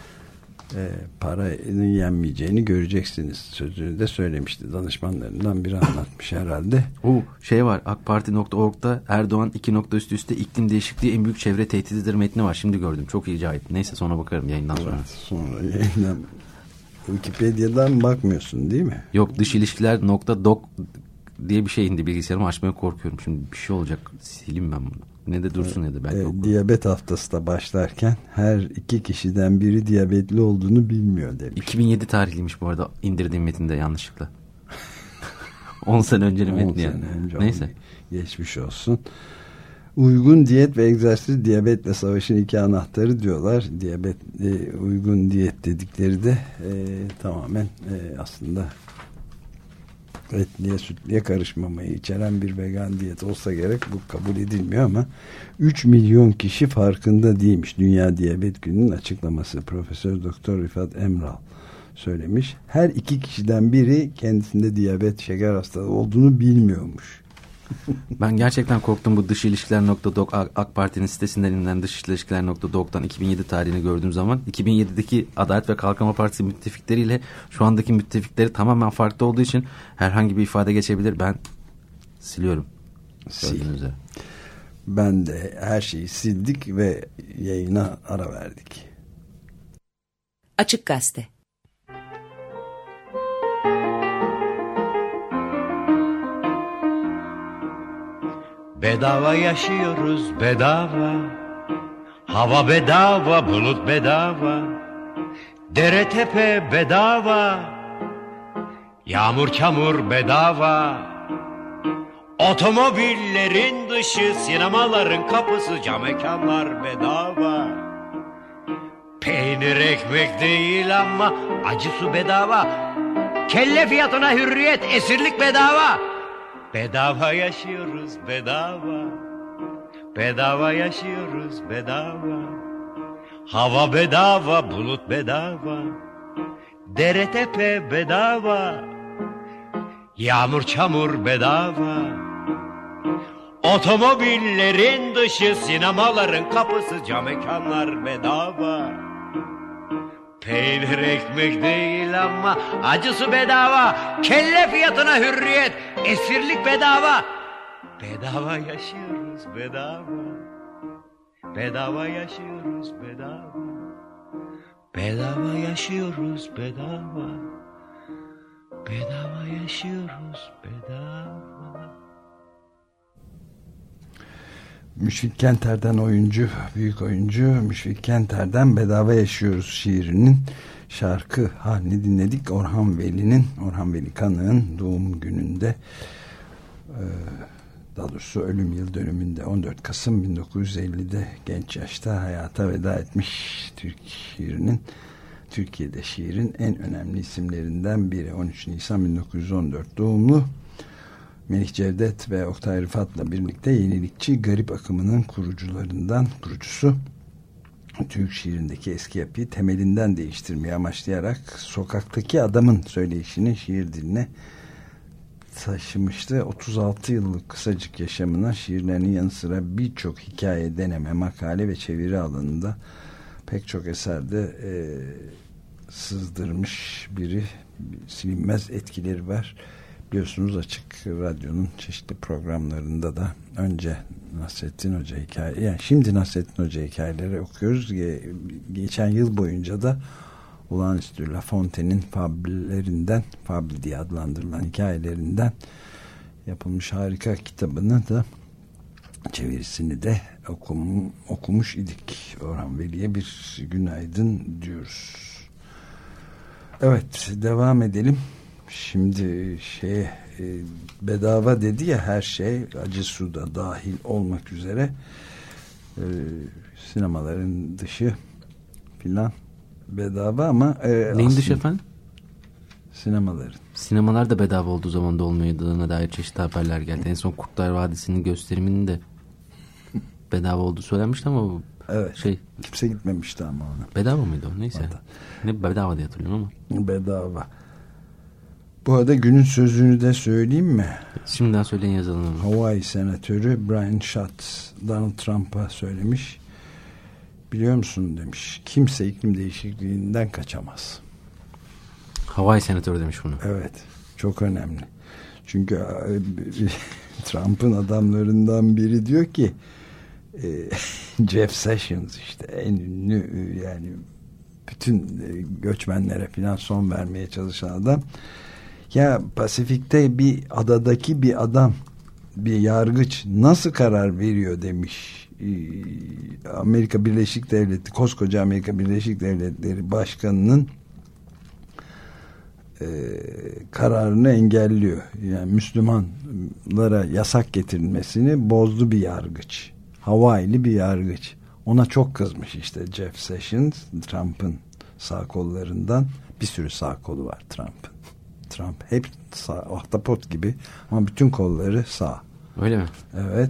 Paranın yenmeyeceğini göreceksiniz sözünü de söylemişti. Danışmanlarından biri anlatmış herhalde. Şey var, akparti.org'da Erdoğan üste iklim değişikliği en büyük çevre tehdididir metni var. Şimdi gördüm. Çok iyi acayip. Neyse sonra bakarım yayından sonra. Evet, sonra yayından. Wikipedia'dan bakmıyorsun değil mi? Yok, dışilişkiler.doc diye bir şey indi bilgisayarımı, açmaya korkuyorum. Şimdi bir şey olacak, sileyim ben bunu. Ne de dursun ne de belki diyabet haftası da başlarken her 2 kişiden biri diyabetli olduğunu bilmiyor demiş. 2007 tarihliymiş bu arada indirdiğim metinde yanlışlıkla. 10 sene öncenin metni yani. Neyse. Geçmiş olsun. Uygun diyet ve egzersiz diyabetle savaşın 2 anahtarı diyorlar. Uygun diyet dedikleri de tamamen aslında etliye sütliye karışmamayı içeren bir vegan diyet olsa gerek, bu kabul edilmiyor ama 3 milyon kişi farkında değilmiş. Dünya Diyabet Günü'nün açıklaması. Profesör Doktor Rifat Emral söylemiş. Her 2 kişiden biri kendisinde diyabet, şeker hastalığı olduğunu bilmiyormuş. Ben gerçekten korktum bu dışilişkiler.doc AK Parti'nin sitesinden inilen dışilişkiler.doc'tan 2007 tarihini gördüğüm zaman 2007'deki Adalet ve Kalkınma Partisi müttefikleriyle şu andaki müttefikleri tamamen farklı olduğu için herhangi bir ifade geçebilir. Ben siliyorum. Ben de her şeyi sildik ve yayına ara verdik. Açık Gazete. Bedava yaşıyoruz, bedava. Hava bedava, bulut bedava. Dere tepe bedava. Yağmur çamur bedava. Otomobillerin dışı, sinemaların kapısı, cam mekanlar bedava. Peynir ekmek değil ama acı su bedava. Kelle fiyatına hürriyet, esirlik bedava. Bedava yaşıyoruz, bedava. Bedava yaşıyoruz, bedava. Hava bedava, bulut bedava. Dere tepe bedava. Yağmur çamur bedava. Otomobillerin dışı, sinemaların kapısı, cam mekanlar bedava. Peynir ekmek değil ama acısı bedava. Kelle fiyatına hürriyet, esirlik bedava. Bedava yaşıyoruz, bedava. Bedava yaşıyoruz, bedava. Bedava yaşıyoruz bedava. Bedava yaşıyoruz bedava. Müşfik Kenter'den büyük oyuncu Müşfik Kenter'den Bedava Yaşıyoruz şiirinin şarkı halini dinledik. Orhan Veli Kanık'ın doğum gününde, daha doğrusu ölüm yıl dönümünde 14 Kasım 1950'de genç yaşta hayata veda etmiş Türkiye'de şiirin en önemli isimlerinden biri. 13 Nisan 1914 doğumlu. Melih Cevdet ve Oktay Rıfat'la birlikte yenilikçi garip akımının kurucusu. Türk şiirindeki eski yapıyı temelinden değiştirmeyi amaçlayarak sokaktaki adamın söyleyişini şiir diline taşımıştı. 36 yıllık kısacık yaşamına şiirlerinin yanı sıra birçok hikaye, deneme, makale ve çeviri alanında pek çok eserde sızdırmış biri. Silinmez etkileri var. Biliyorsunuz Açık Radyo'nun çeşitli programlarında da önce Nasrettin Hoca şimdi Nasrettin Hoca hikayeleri okuyoruz. Geçen yıl boyunca da olağanüstü La Fontaine'in Fable diye adlandırılan hikayelerinden yapılmış harika kitabını da çevirisini de okumuş idik. Orhan Veli'ye bir günaydın diyoruz. Evet, devam edelim. Şimdi bedava dedi ya, her şey, acı su da dahil olmak üzere, sinemaların dışı filan bedava ama neyin dışı efendim? Sinemaların. Sinemalar da bedava olduğu zaman da olmayadığına dair çeşitli haberler geldi. En son Kurtlar Vadisi'nin gösteriminin de bedava olduğu söylenmişti ama evet, kimse gitmemişti ama ona. Bedava mıydı o? Neyse. Ne bedava diye hatırlıyorum ama. Bedava. Bu arada günün sözünü de söyleyeyim mi? Şimdiden söyleyin, yazalım. Hawaii senatörü Brian Schatz Donald Trump'a söylemiş. Biliyor musun demiş, kimse iklim değişikliğinden kaçamaz. Hawaii senatörü demiş bunu. Evet, çok önemli. Çünkü Trump'ın adamlarından biri diyor ki Jeff Sessions, işte en ünlü, yani bütün göçmenlere falan son vermeye çalışan adam. Ya Pasifik'te bir adadaki bir adam, bir yargıç nasıl karar veriyor demiş. Amerika Birleşik Devletleri, koskoca Amerika Birleşik Devletleri Başkanı'nın kararını engelliyor. Yani Müslümanlara yasak getirilmesini bozdu bir yargıç. Hawaii'li bir yargıç. Ona çok kızmış işte Jeff Sessions, Trump'ın sağ kollarından. Bir sürü sağ kolu var Trump'ın. Trump hep sağ, ahtapot gibi ama bütün kolları sağ. Öyle mi? Evet.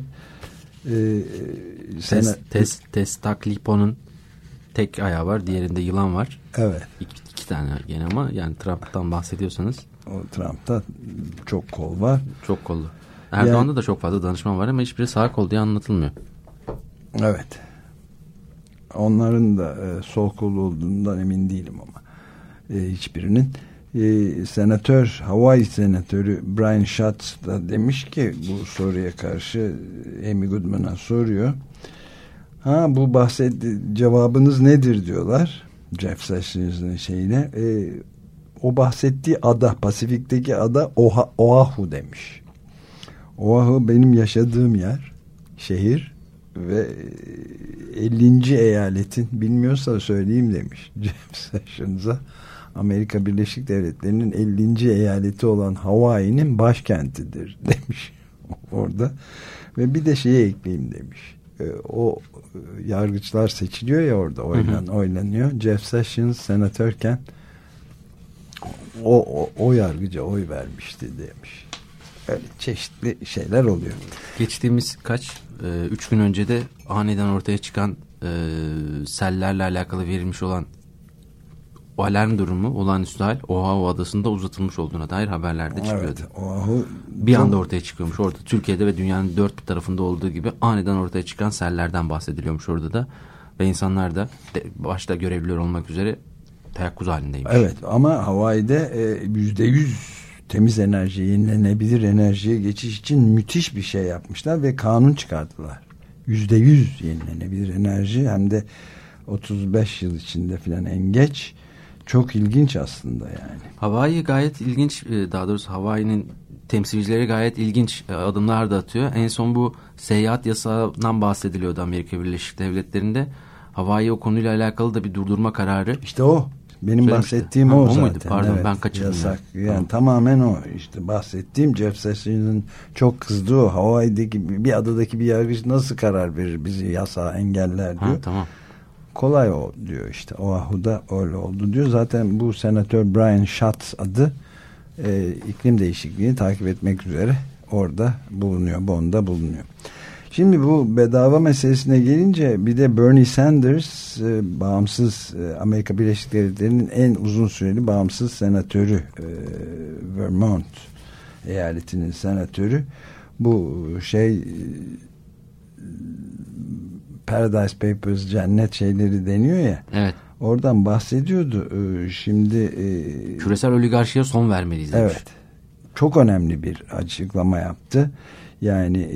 Testaklipo'nun tek ayağı var, diğerinde yılan var. Evet. İki tane gene, ama yani Trump'tan bahsediyorsanız. O Trump'ta çok kol var. Çok kollu. Erdoğan'da da çok fazla danışman var ama hiçbiri sağ kol diye anlatılmıyor. Evet. Onların da sol kolu olduğundan emin değilim ama hiçbirinin. Hawaii senatörü Brian Schatz da demiş ki, bu soruya karşı Amy Goodman'a soruyor. Bu cevabınız nedir diyorlar. Jeff Sessions'ın şeyine. O bahsettiği ada, Pasifik'teki ada Oahu demiş. Oahu benim yaşadığım yer, şehir ve 50. eyaletin, bilmiyorsa söyleyeyim demiş Jeff Sessions'a. Amerika Birleşik Devletleri'nin 50. eyaleti olan Hawaii'nin başkentidir demiş orada. Ve bir de şeyi ekleyeyim demiş. O yargıçlar seçiliyor ya orada, oylanıyor. Jeff Sessions senatörken o yargıca oy vermişti demiş. Öyle çeşitli şeyler oluyor. Geçtiğimiz 3 gün önce de aniden ortaya çıkan sellerle alakalı verilmiş olan o alarm durumu, olağanüstü hal Oahu adasında uzatılmış olduğuna dair haberlerde çıkıyordu. Evet, Oahu bir anda ortaya çıkıyormuş. Orada Türkiye'de ve dünyanın dört bir tarafında olduğu gibi aniden ortaya çıkan sellerden bahsediliyormuş orada da. Ve insanlar da başta görevliler olmak üzere teyakkuz halindeymiş. Evet, ama Hawaii'de %100 temiz enerji, yenilenebilir enerjiye geçiş için müthiş bir şey yapmışlar ve kanun çıkarttılar. %100 yenilenebilir enerji, hem de 35 yıl içinde filan en geç. Çok ilginç aslında yani. Hawaii gayet ilginç, daha doğrusu Hawaii'nin temsilcileri gayet ilginç adımlar da atıyor. En son bu seyahat yasağından bahsediliyordu Amerika Birleşik Devletleri'nde. Hawaii o konuyla alakalı da bir durdurma kararı. İşte o. Benim bahsettiğim o zaten. Muydu? Pardon, evet, ben kaçırdım. Yasak. Yani tamam. Tamamen o. İşte bahsettiğim Jeff Sessions çok kızdığı o. Hawaii'deki bir adadaki bir yargıç nasıl karar verir, bizi yasağı engeller diyor. Tamam. Kolay o diyor işte. Oahu'da öyle oldu diyor. Zaten bu senatör Brian Schatz adı iklim değişikliğini takip etmek üzere orada bulunuyor. Bonn'da bulunuyor. Şimdi bu bedava meselesine gelince bir de Bernie Sanders bağımsız Amerika Birleşik Devletleri'nin en uzun süreli bağımsız senatörü, Vermont eyaletinin senatörü, bu Paradise Papers, cennet şeyleri deniyor ya. Evet. Oradan bahsediyordu. Şimdi küresel oligarşiye son vermeliyiz demiş. Evet. Çok önemli bir açıklama yaptı. Yani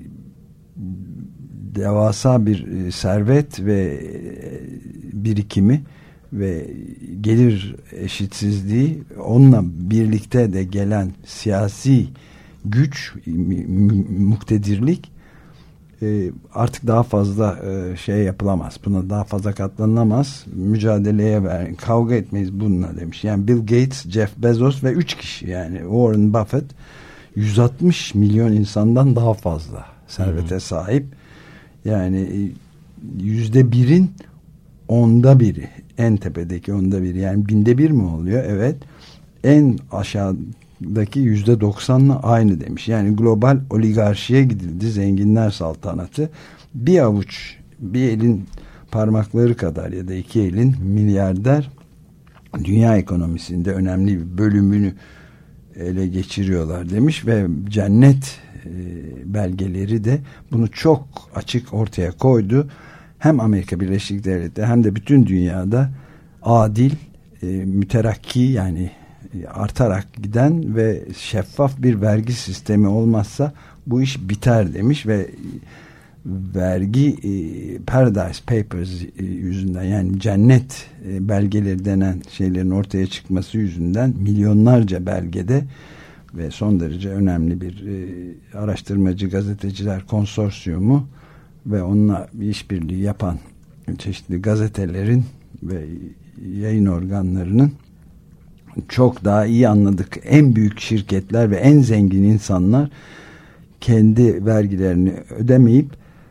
devasa bir servet ve birikimi ve gelir eşitsizliği, onunla birlikte de gelen siyasi güç, muktedirlik artık daha fazla yapılamaz. Buna daha fazla katlanılamaz. Mücadeleye ver, kavga etmeyiz bununla demiş. Yani Bill Gates, Jeff Bezos ve 3 kişi, yani Warren Buffett 160 milyon insandan daha fazla servete sahip. Yani %1'in 1/10, en tepedeki 1/10, yani 1/1000 mi oluyor? Evet. En aşağıdaki %90'la aynı demiş. Yani global oligarşiye gidildi. Zenginler saltanatı. Bir avuç, bir elin parmakları kadar ya da 2 elin milyarder dünya ekonomisinde önemli bir bölümünü ele geçiriyorlar demiş ve cennet belgeleri de bunu çok açık ortaya koydu. Hem Amerika Birleşik Devletleri hem de bütün dünyada adil, müterakki, yani artarak giden ve şeffaf bir vergi sistemi olmazsa bu iş biter demiş ve vergi Paradise Papers yüzünden, yani cennet belgeleri denen şeylerin ortaya çıkması yüzünden milyonlarca belgede ve son derece önemli bir araştırmacı gazeteciler konsorsiyumu ve onunla bir işbirliği yapan çeşitli gazetelerin ve yayın organlarının çok daha iyi anladık. En büyük şirketler ve en zengin insanlar kendi vergilerini ödemeyip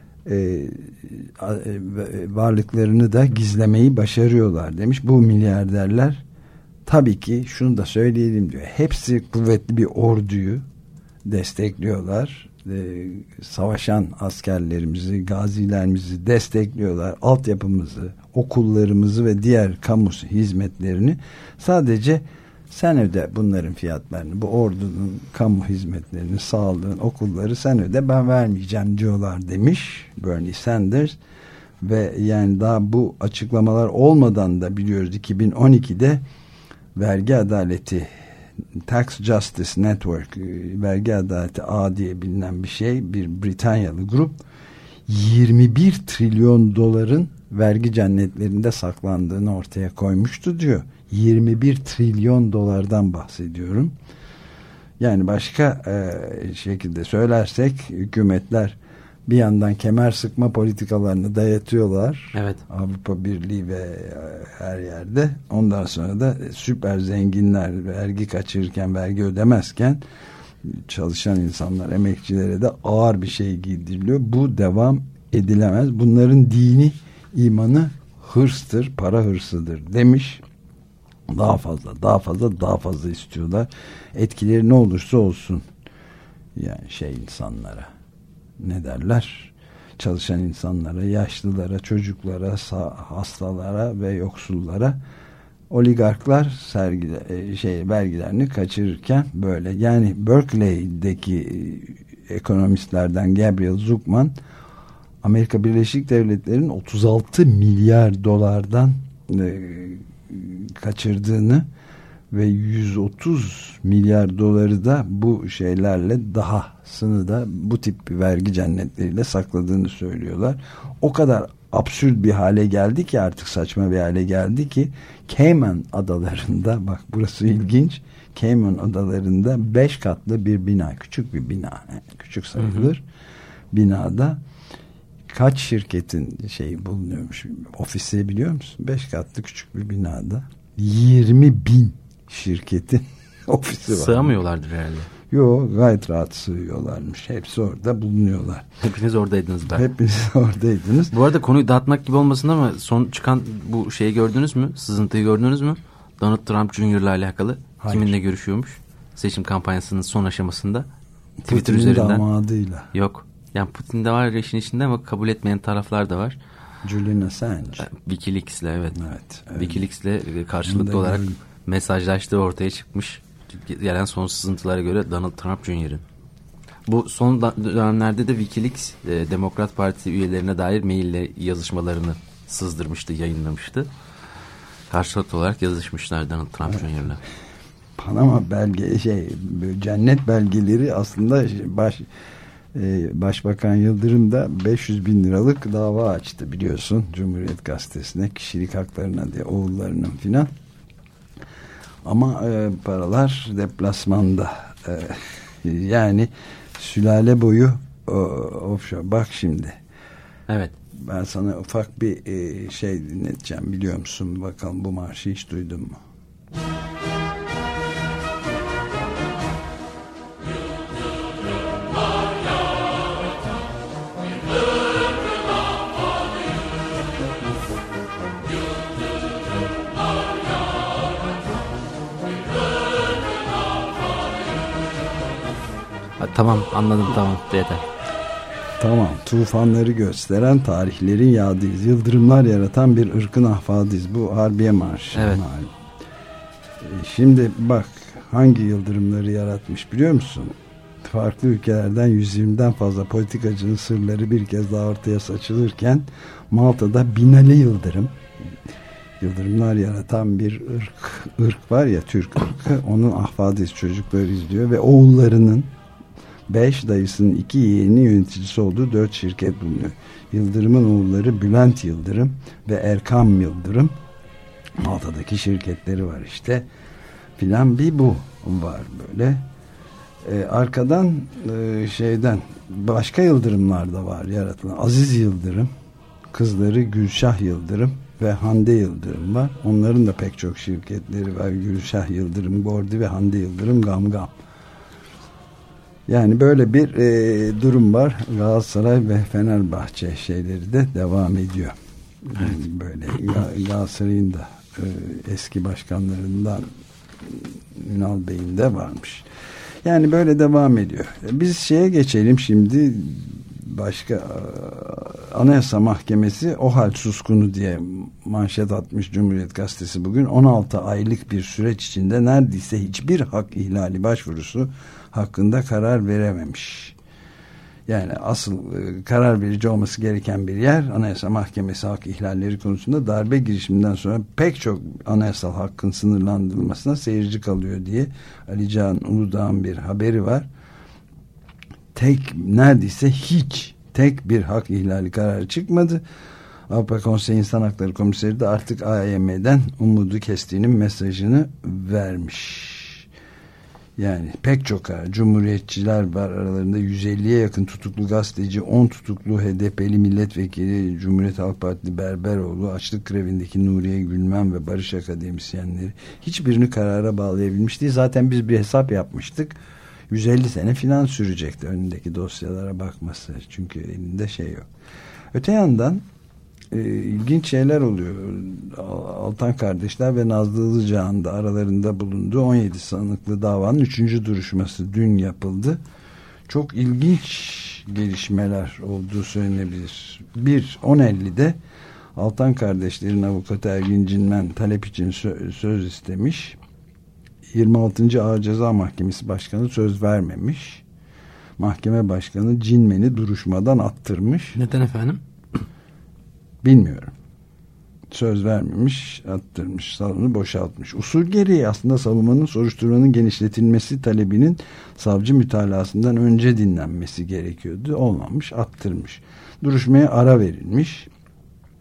varlıklarını da gizlemeyi başarıyorlar demiş. Bu milyarderler, tabii ki şunu da söyleyelim diyor, hepsi kuvvetli bir orduyu destekliyorlar. Savaşan askerlerimizi, gazilerimizi destekliyorlar. Altyapımızı, okullarımızı ve diğer kamu hizmetlerini. Sadece sen öde bunların fiyatlarını, bu ordunun kamu hizmetlerini, sağlığın, okulları sen öde, ben vermeyeceğim diyorlar demiş Bernie Sanders. Ve yani daha bu açıklamalar olmadan da biliyoruz 2012'de vergi adaleti, Tax Justice Network, vergi adaleti ağ diye bilinen bir şey, bir Britanyalı grup 21 trilyon doların vergi cennetlerinde saklandığını ortaya koymuştu diyor. 21 trilyon dolardan bahsediyorum. Yani başka şekilde söylersek hükümetler bir yandan kemer sıkma politikalarını dayatıyorlar. Evet. Avrupa Birliği ve her yerde. Ondan sonra da süper zenginler vergi kaçırırken, vergi ödemezken çalışan insanlar, emekçilere de ağır bir şey giydiriliyor. Bu devam edilemez. Bunların dini, imanı hırstır, para hırsıdır demiş. Daha fazla, daha fazla, daha fazla istiyorlar. Etkileri ne olursa olsun. Yani insanlara, ne derler? Çalışan insanlara, yaşlılara, çocuklara, hastalara ve yoksullara oligarklar vergilerini kaçırırken böyle. Yani Berkeley'deki ekonomistlerden Gabriel Zucman, Amerika Birleşik Devletleri'nin 36 milyar dolardan kaçırdığını ve 130 milyar doları da bu şeylerle, dahasını da bu tip vergi cennetleriyle sakladığını söylüyorlar. O kadar absürt bir hale geldi ki, artık saçma bir hale geldi ki, Cayman Adaları'nda, bak burası ilginç, Cayman Adaları'nda 5 katlı bir bina, küçük bir bina, yani küçük sayılır, binada kaç şirketin bulunuyormuş, ofisi biliyor musun? 5 katlı küçük bir binada 20.000 şirketin ofisi var. Sığamıyorlardır herhalde. Yok, gayet rahat sığıyorlarmış. Hepsi orada bulunuyorlar. Hepiniz oradaydınız ben. Hepiniz oradaydınız. Bu arada konuyu dağıtmak gibi olmasın ama son çıkan bu şeyi gördünüz mü? Sızıntıyı gördünüz mü? Donald Trump Jr.'la alakalı. Hayır. Kiminle görüşüyormuş? Seçim kampanyasının son aşamasında. Twitter Putin'in üzerinden. damadıyla. Yok. Yani Putin de var işin içinde ama kabul etmeyen taraflar da var. Julian Assange. WikiLeaks'le evet. Evet. WikiLeaks'le karşılıklı olarak mesajlaştığı ortaya çıkmış. Gelen son sızıntılara göre Donald Trump Jr.'ın. Bu son dönemlerde de WikiLeaks Demokrat Parti üyelerine dair maille yazışmalarını sızdırmıştı, yayınlamıştı. Karşılıklı olarak yazışmışlar Donald Trump Jr.'la. Panama cennet belgeleri aslında Başbakan Yıldırım da 500.000 liralık dava açtı biliyorsun, Cumhuriyet Gazetesi'ne, kişilik haklarına diye, oğullarının filan. Ama paralar deplasmanda. Yani sülale boyu offshore. Bak şimdi. Evet. Ben sana ufak bir dinleteceğim, biliyor musun? Bakalım bu marşı hiç duydun mu? Tamam, anladım, tamam, yeter. Tamam, tufanları gösteren tarihlerin yadıyız. Yıldırımlar yaratan bir ırkın ahfadıyız. Bu Harbiye Marşı. Evet. Şimdi bak, hangi yıldırımları yaratmış biliyor musun? Farklı ülkelerden 120'den fazla politikacının sırları bir kez daha ortaya saçılırken Malta'da Binali Yıldırım, yıldırımlar yaratan bir ırk var ya, Türk ırkı, onun ahfadıyız, çocukları izliyor ve oğullarının 5 dayısının 2 yeğeni yöneticisi olduğu 4 şirket bulunuyor. Yıldırım'ın oğulları Bülent Yıldırım ve Erkam Yıldırım, Malta'daki şirketleri var işte filan, bir bu var böyle. Arkadan başka yıldırımlar da var yaratılan. Aziz Yıldırım, kızları Gülşah Yıldırım ve Hande Yıldırım var. Onların da pek çok şirketleri var. Gülşah Yıldırım Gordi ve Hande Yıldırım Gamgam. Yani böyle bir durum var. Galatasaray ve Fenerbahçe şeyleri de devam ediyor. Evet. Böyle Galatasaray'ın da eski başkanlarından Ünal Bey'in de varmış. Yani böyle devam ediyor. Biz şeye geçelim şimdi. Başka Anayasa Mahkemesi o hal suskunu diye manşet atmış Cumhuriyet Gazetesi bugün. 16 aylık bir süreç içinde neredeyse hiçbir hak ihlali başvurusu hakkında karar verememiş. Yani asıl karar verici olması gereken bir yer Anayasa Mahkemesi hak ihlalleri konusunda darbe girişiminden sonra pek çok anayasal hakkın sınırlandırılmasına seyirci kalıyor diye Ali Can Uludağ'ın bir haberi var. Neredeyse hiç tek bir hak ihlali kararı çıkmadı. Avrupa Konseyi İnsan Hakları Komiseri de artık AYM'den umudu kestiğinin mesajını vermiş. Yani pek çok cumhuriyetçiler var aralarında, 150'ye yakın tutuklu gazeteci, 10 tutuklu HDP'li milletvekili, Cumhuriyet Halk Partili Berberoğlu, açlık grevindeki Nuriye Gülmen ve barış akademisyenleri, hiçbirini karara bağlayabilmiş değil. Zaten biz bir hesap yapmıştık. 150 sene filan sürecekti önündeki dosyalara bakması. Çünkü elinde şey yok. Öte yandan ilginç şeyler oluyor. Altan kardeşler ve Nazlı Ilıcağ'ın da aralarında bulunduğu 17 sanıklı davanın 3. duruşması dün yapıldı. Çok ilginç gelişmeler olduğu söylenebilir. 10.50'de Altan kardeşlerin avukatı Ergin Cinmen talep için söz istemiş. 26. Ağır Ceza Mahkemesi Başkanı söz vermemiş. Mahkeme Başkanı Cinmen'i duruşmadan attırmış. Neden efendim? Bilmiyorum. Söz vermemiş, attırmış, salonu boşaltmış. Usul gereği aslında savunmanın soruşturmanın genişletilmesi talebinin savcı mütalasından önce dinlenmesi gerekiyordu. Olmamış, attırmış. Duruşmaya ara verilmiş.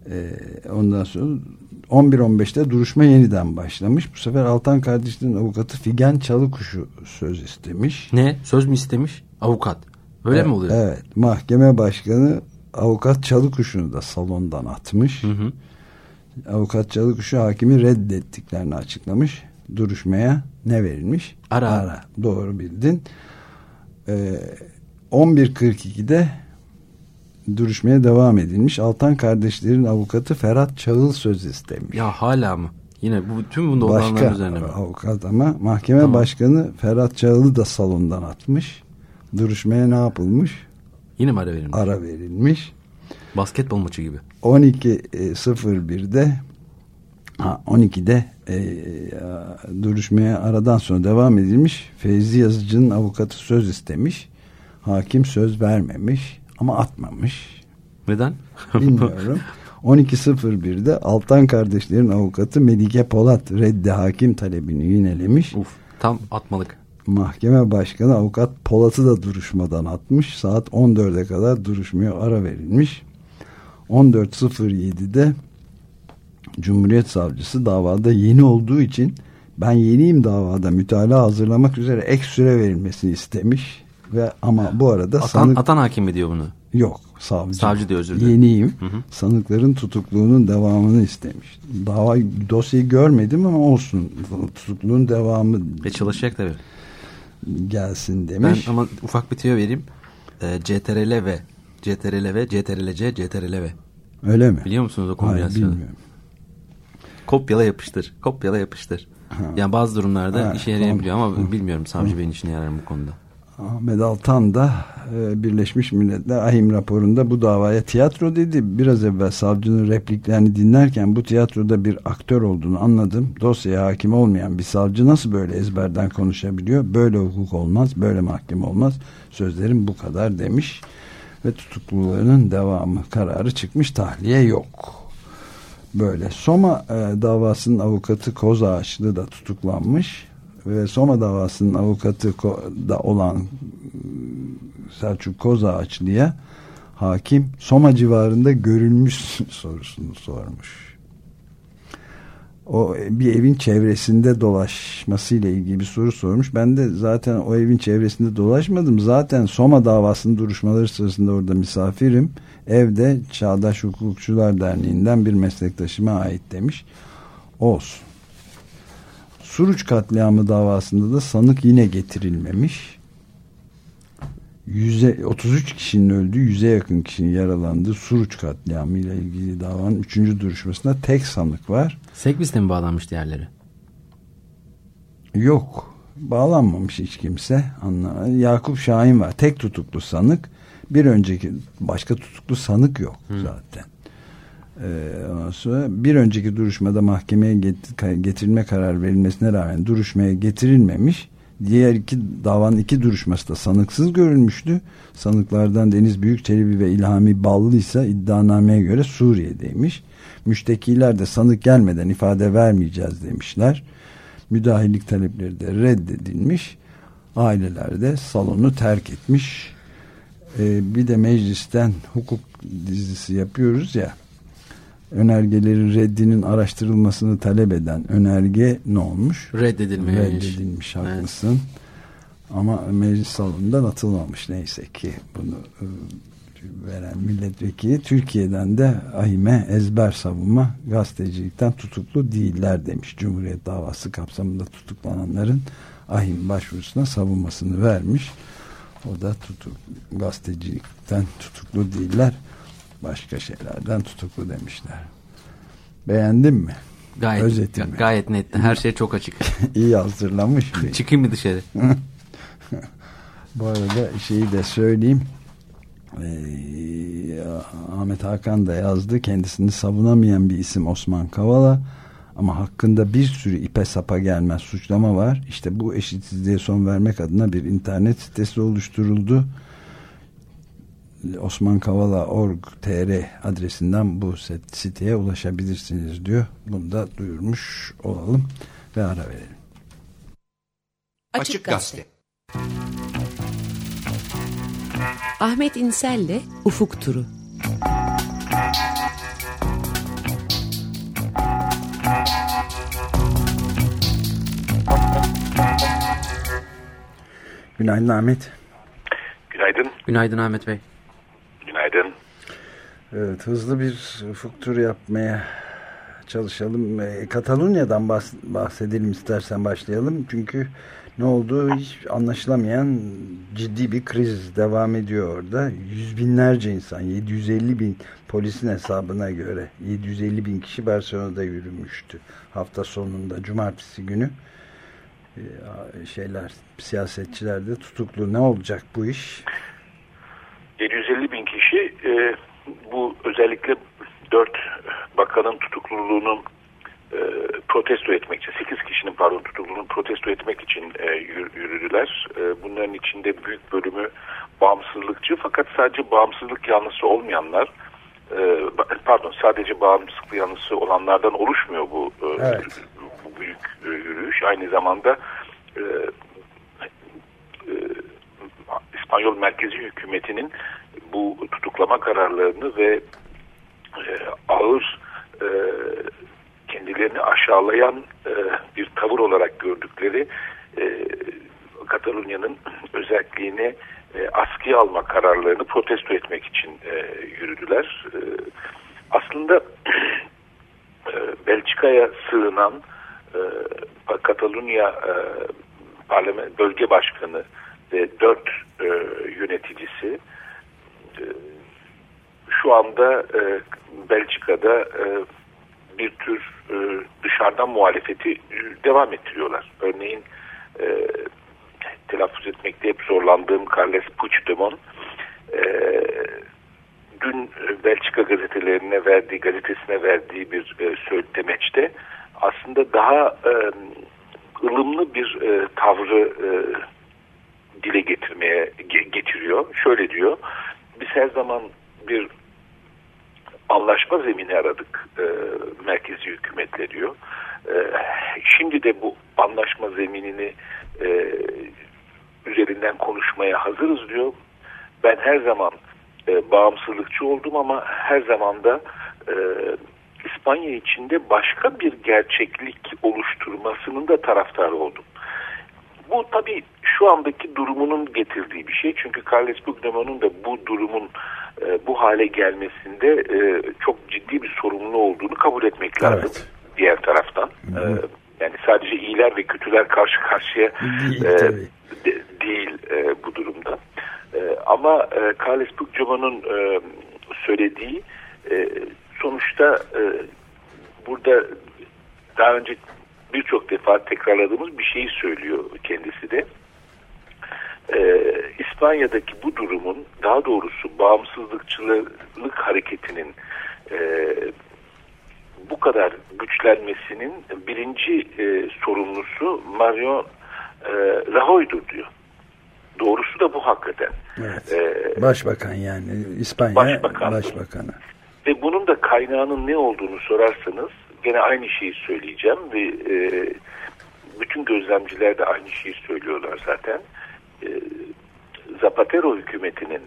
Ondan sonra 11.15'te duruşma yeniden başlamış. Bu sefer Altan kardeşlerin avukatı Figen Çalıkuşu söz istemiş. Ne? Söz mü istemiş? Avukat. Öyle mi oluyor? Evet. Mahkeme başkanı avukat Çalıkuşu'nu da salondan atmış. Avukat Çalıkuşu hakimi reddettiklerini açıklamış. Duruşmaya ne verilmiş? Ara. Doğru bildin. 11.42'de duruşmaya devam edilmiş. Altan kardeşlerin avukatı Ferhat Çağıl söz istemiş. Ya hala mı? Yine tüm bunda olanlar üzerine mi? Başka avukat ama mahkeme başkanı Ferhat Çağıl'ı da salondan atmış. Duruşmaya ne yapılmış? Yine mi ara verilmiş? Ara verilmiş. Basketbol maçı gibi. 12.01'de 12'de duruşmaya aradan sonra devam edilmiş. Feyzi Yazıcı'nın avukatı söz istemiş. Hakim söz vermemiş ama atmamış. Neden? Bilmiyorum. 12.01'de Altan kardeşlerin avukatı Melike Polat reddi hakim talebini yinelemiş. Tam atmalık. Mahkeme başkanı avukat Polat'ı da duruşmadan atmış. Saat 14'e kadar duruşmaya ara verilmiş. 14.07'de Cumhuriyet Savcısı davada yeni olduğu için ben yeniyim davada mütalaa hazırlamak üzere ek süre verilmesini istemiş ve ama bu arada atan hakim mi diyor bunu? Yok, savcı diyor, özür dilerim. Yeniyim. Sanıkların tutukluğunun devamını istemiş. Dosyayı görmedim ama olsun. Tutukluğun devamı çalışacak tabii. Gelsin demiş. Ben ama ufak bir tüyo vereyim. CTRL ve CTRLC, CTRLV. Öyle mi? Biliyor musunuz o kombinasyonu? Hayır, bilmiyorum. Kopyala yapıştır. Kopyala yapıştır. Yani bazı durumlarda işe yarayabiliyor ama bilmiyorum savcı beyin işine yarar mı bu konuda. Ahmet Altan da Birleşmiş Milletler Ahim raporunda bu davaya tiyatro dedi. Biraz evvel savcının repliklerini dinlerken bu tiyatroda bir aktör olduğunu anladım. Dosyaya hakim olmayan bir savcı nasıl böyle ezberden konuşabiliyor? Böyle hukuk olmaz, böyle mahkeme olmaz. Sözlerim bu kadar demiş. Ve tutuklularının devamı kararı çıkmış, tahliye yok. Böyle. Soma davasının avukatı Kozağaçlı da tutuklanmış. Ve Soma davasının avukatı da olan Selçuk Kozağaçlı'ya hakim Soma civarında görülmüş sorusunu sormuş. O bir evin çevresinde dolaşmasıyla ilgili bir soru sormuş. Ben de zaten o evin çevresinde dolaşmadım. Zaten Soma davasının duruşmaları sırasında orada misafirim. Evde Çağdaş Hukukçular Derneği'nden bir meslektaşıma ait demiş. Olsun. Suruç katliamı davasında da sanık yine getirilmemiş. 33 kişinin öldüğü, 100'e yakın kişinin yaralandığı Suruç katliamı ile ilgili davanın 3. duruşmasında tek sanık var. Sekbis'te mi bağlanmış diğerleri? Yok. Bağlanmamış hiç kimse. Yakup Şahin var. Tek tutuklu sanık. Bir önceki başka tutuklu sanık yok zaten. Ondan sonra bir önceki duruşmada mahkemeye getirilme kararı verilmesine rağmen duruşmaya getirilmemiş. Diğer davanın 2 duruşması da sanıksız görülmüştü. Sanıklardan Deniz Büyükçelebi ve İlhami Ballı ise iddianameye göre Suriye'deymiş. Müştekiler de sanık gelmeden ifade vermeyeceğiz demişler. Müdahillik talepleri de reddedilmiş. Aileler de salonu terk etmiş. Bir de meclisten hukuk dizisi yapıyoruz ya. Önergelerin reddinin araştırılmasını talep eden önerge ne olmuş? Reddedilmiş, haklısın. Evet. Ama meclis salonundan atılmamış neyse ki bunu veren milletvekili. Türkiye'den de ahime ezber savunma gazetecilikten tutuklu değiller demiş. Cumhuriyet davası kapsamında tutuklananların ahim başvurusuna savunmasını vermiş. O da gazetecilikten tutuklu değiller. Başka şeylerden tutuklu demişler. Beğendin mi? Gayet net. Her şey çok açık. İyi hazırlanmış. Çıkayım mı dışarı? Bu arada şeyi de söyleyeyim. Ahmet Hakan da yazdı. Kendisini savunamayan bir isim Osman Kavala. Ama hakkında bir sürü ipe sapa gelmez suçlama var. İşte bu eşitsizliğe son vermek adına bir sitesi oluşturuldu. osmankavala.org.tr adresinden bu siteye ulaşabilirsiniz diyor. Bunu da duyurmuş olalım ve ara verelim. Açık Gazete. Ahmet İnsel'le Ufuk Turu. Günaydın Ahmet. Günaydın. Günaydın Ahmet Bey. Günaydın. Evet, hızlı bir ufuk turu yapmaya çalışalım. Katalunya'dan bahsedelim istersen, başlayalım. Çünkü ne olduğu hiç anlaşılamayan ciddi bir kriz devam ediyor orada. Yüz binlerce insan, 750 bin polisin hesabına göre 750 bin kişi Barcelona'da yürümüştü hafta sonunda, cumartesi günü. Siyasetçiler de tutuklu. Ne olacak bu iş? 750 bin kişi bu özellikle 4 bakanın tutukluluğunun protesto etmek için, 8 kişinin tutukluluğunu protesto etmek için yürüdüler. Bunların içinde büyük bölümü bağımsızlıkçı, fakat sadece bağımsızlık yanlısı olmayanlar, sadece bağımsızlık yanlısı olanlardan oluşmuyor bu, evet. Bu büyük yürüyüş. Aynı zamanda İspanyol merkezi hükümetinin bu tutuklama kararlarını ve ağır, kendilerini aşağılayan bir tavır olarak gördükleri Katalunya'nın özelliğini askıya alma kararlarını protesto etmek için yürüdüler. Aslında Belçika'ya sığınan Katalunya bölge başkanı ve 4 yöneticisi şu anda Belçika'da bir tür dışarıdan muhalefeti devam ettiriyorlar. Örneğin telaffuz etmekte hep zorlandığım Carles Puigdemont dün Belçika gazetesine verdiği bir demeçte aslında daha ılımlı bir tavrı dile getiriyor. Şöyle diyor: biz her zaman bir anlaşma zemini aradık merkezi hükümetle diyor. Şimdi de bu anlaşma zeminini üzerinden konuşmaya hazırız diyor. Ben her zaman bağımsızlıkçı oldum ama her zaman da İspanya içinde başka bir gerçeklik oluşturmasının da taraftarı oldum. Bu tabii şu andaki durumunun getirdiği bir şey. Çünkü Carles Puigdemont'un da bu durumun bu hale gelmesinde çok ciddi bir sorumlu olduğunu kabul etmek lazım. Evet. Diğer taraftan. Yani sadece iyiler ve kötüler karşı karşıya değil bu durumda. Ama Carles Puigdemont'un söylediği sonuçta burada daha önce birçok defa tekrarladığımız bir şeyi söylüyor kendisi de. İspanya'daki bu durumun, daha doğrusu bağımsızlıkçılık hareketinin bu kadar güçlenmesinin birinci sorumlusu Mariano Rajoy'dur diyor. Doğrusu da bu hakikaten. Evet. Başbakan, yani İspanya Başbakanı. Ve bunun da kaynağının ne olduğunu sorarsanız gene aynı şeyi söyleyeceğim ve bütün gözlemciler de aynı şeyi söylüyorlar zaten. Zapatero hükümetinin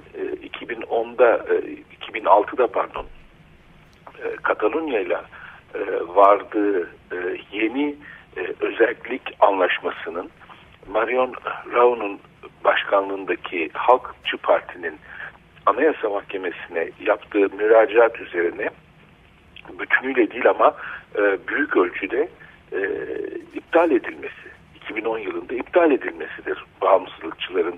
2006'da Katalunya'yla vardığı yeni özerklik anlaşmasının Mariano Rajoy'un başkanlığındaki Halkçı Parti'nin Anayasa Mahkemesi'ne yaptığı müracaat üzerine bütünüyle değil ama büyük ölçüde iptal edilmesi, 2010 yılında iptal edilmesidir. Bağımsızlıkçıların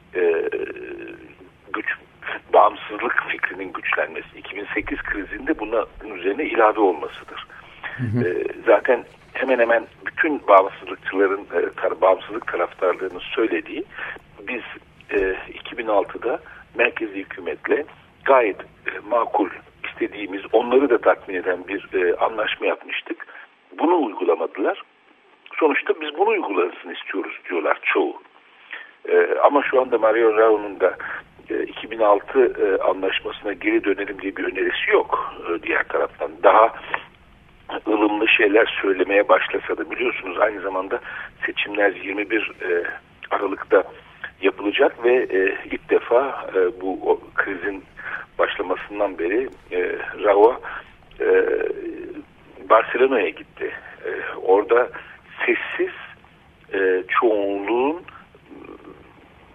bağımsızlık fikrinin güçlenmesi, 2008 krizinde bunun üzerine ilave olmasıdır. Zaten hemen hemen bütün bağımsızlıkçıların, bağımsızlık taraftarlarının söylediği, biz 2006'da merkezi hükümetle gayet makul, istediğimiz, onları da tatmin eden bir anlaşma yapmıştık. Bunu uygulamadılar. Sonuçta biz bunu uygulansın istiyoruz diyorlar çoğu. Ama şu anda Mariano Rajoy'un da 2006 anlaşmasına geri dönelim diye bir önerisi yok diğer taraftan. Daha ılımlı şeyler söylemeye başlasa da, biliyorsunuz aynı zamanda seçimler 21 Aralık'ta yapılacak ve ilk defa bu krizin başlamasından beri Rajoy Barcelona'ya gitti. Orada sessiz çoğunluğun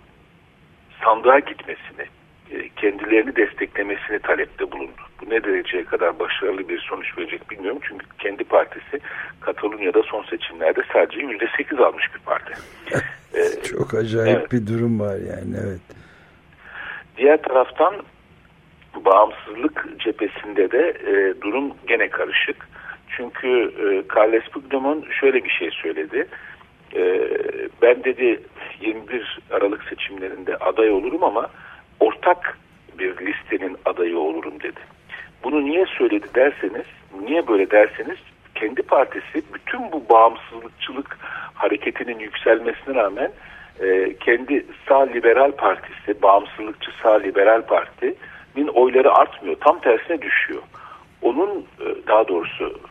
sandığa gitmesini, kendilerini desteklemesini talepte bulundu. Bu ne dereceye kadar başarılı bir sonuç verecek bilmiyorum. Çünkü kendi partisi Katalonya'da son seçimlerde sadece %8 almış bir parti. Çok acayip bir durum var yani, evet. Diğer taraftan bağımsızlık cephesinde de durum gene karışık. Çünkü Carles Puigdemont şöyle bir şey söyledi. Ben dedi 21 Aralık seçimlerinde aday olurum ama ortak bir listenin adayı olurum dedi. Bunu niye söyledi derseniz, niye böyle derseniz, kendi partisi bütün bu bağımsızlıkçılık hareketinin yükselmesine rağmen kendi sağ liberal partisi, bağımsızlıkçı sağ liberal partinin oyları artmıyor. Tam tersine düşüyor. Onun daha doğrusu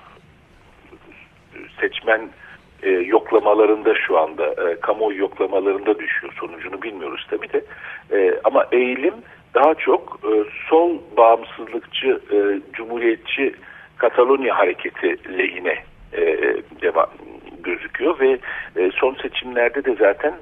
seçmen yoklamalarında şu anda, kamuoyu yoklamalarında düşüyor. Sonucunu bilmiyoruz tabii de. Ama eğilim daha çok sol bağımsızlıkçı, cumhuriyetçi Katalonya hareketi lehine gözüküyor ve son seçimlerde de zaten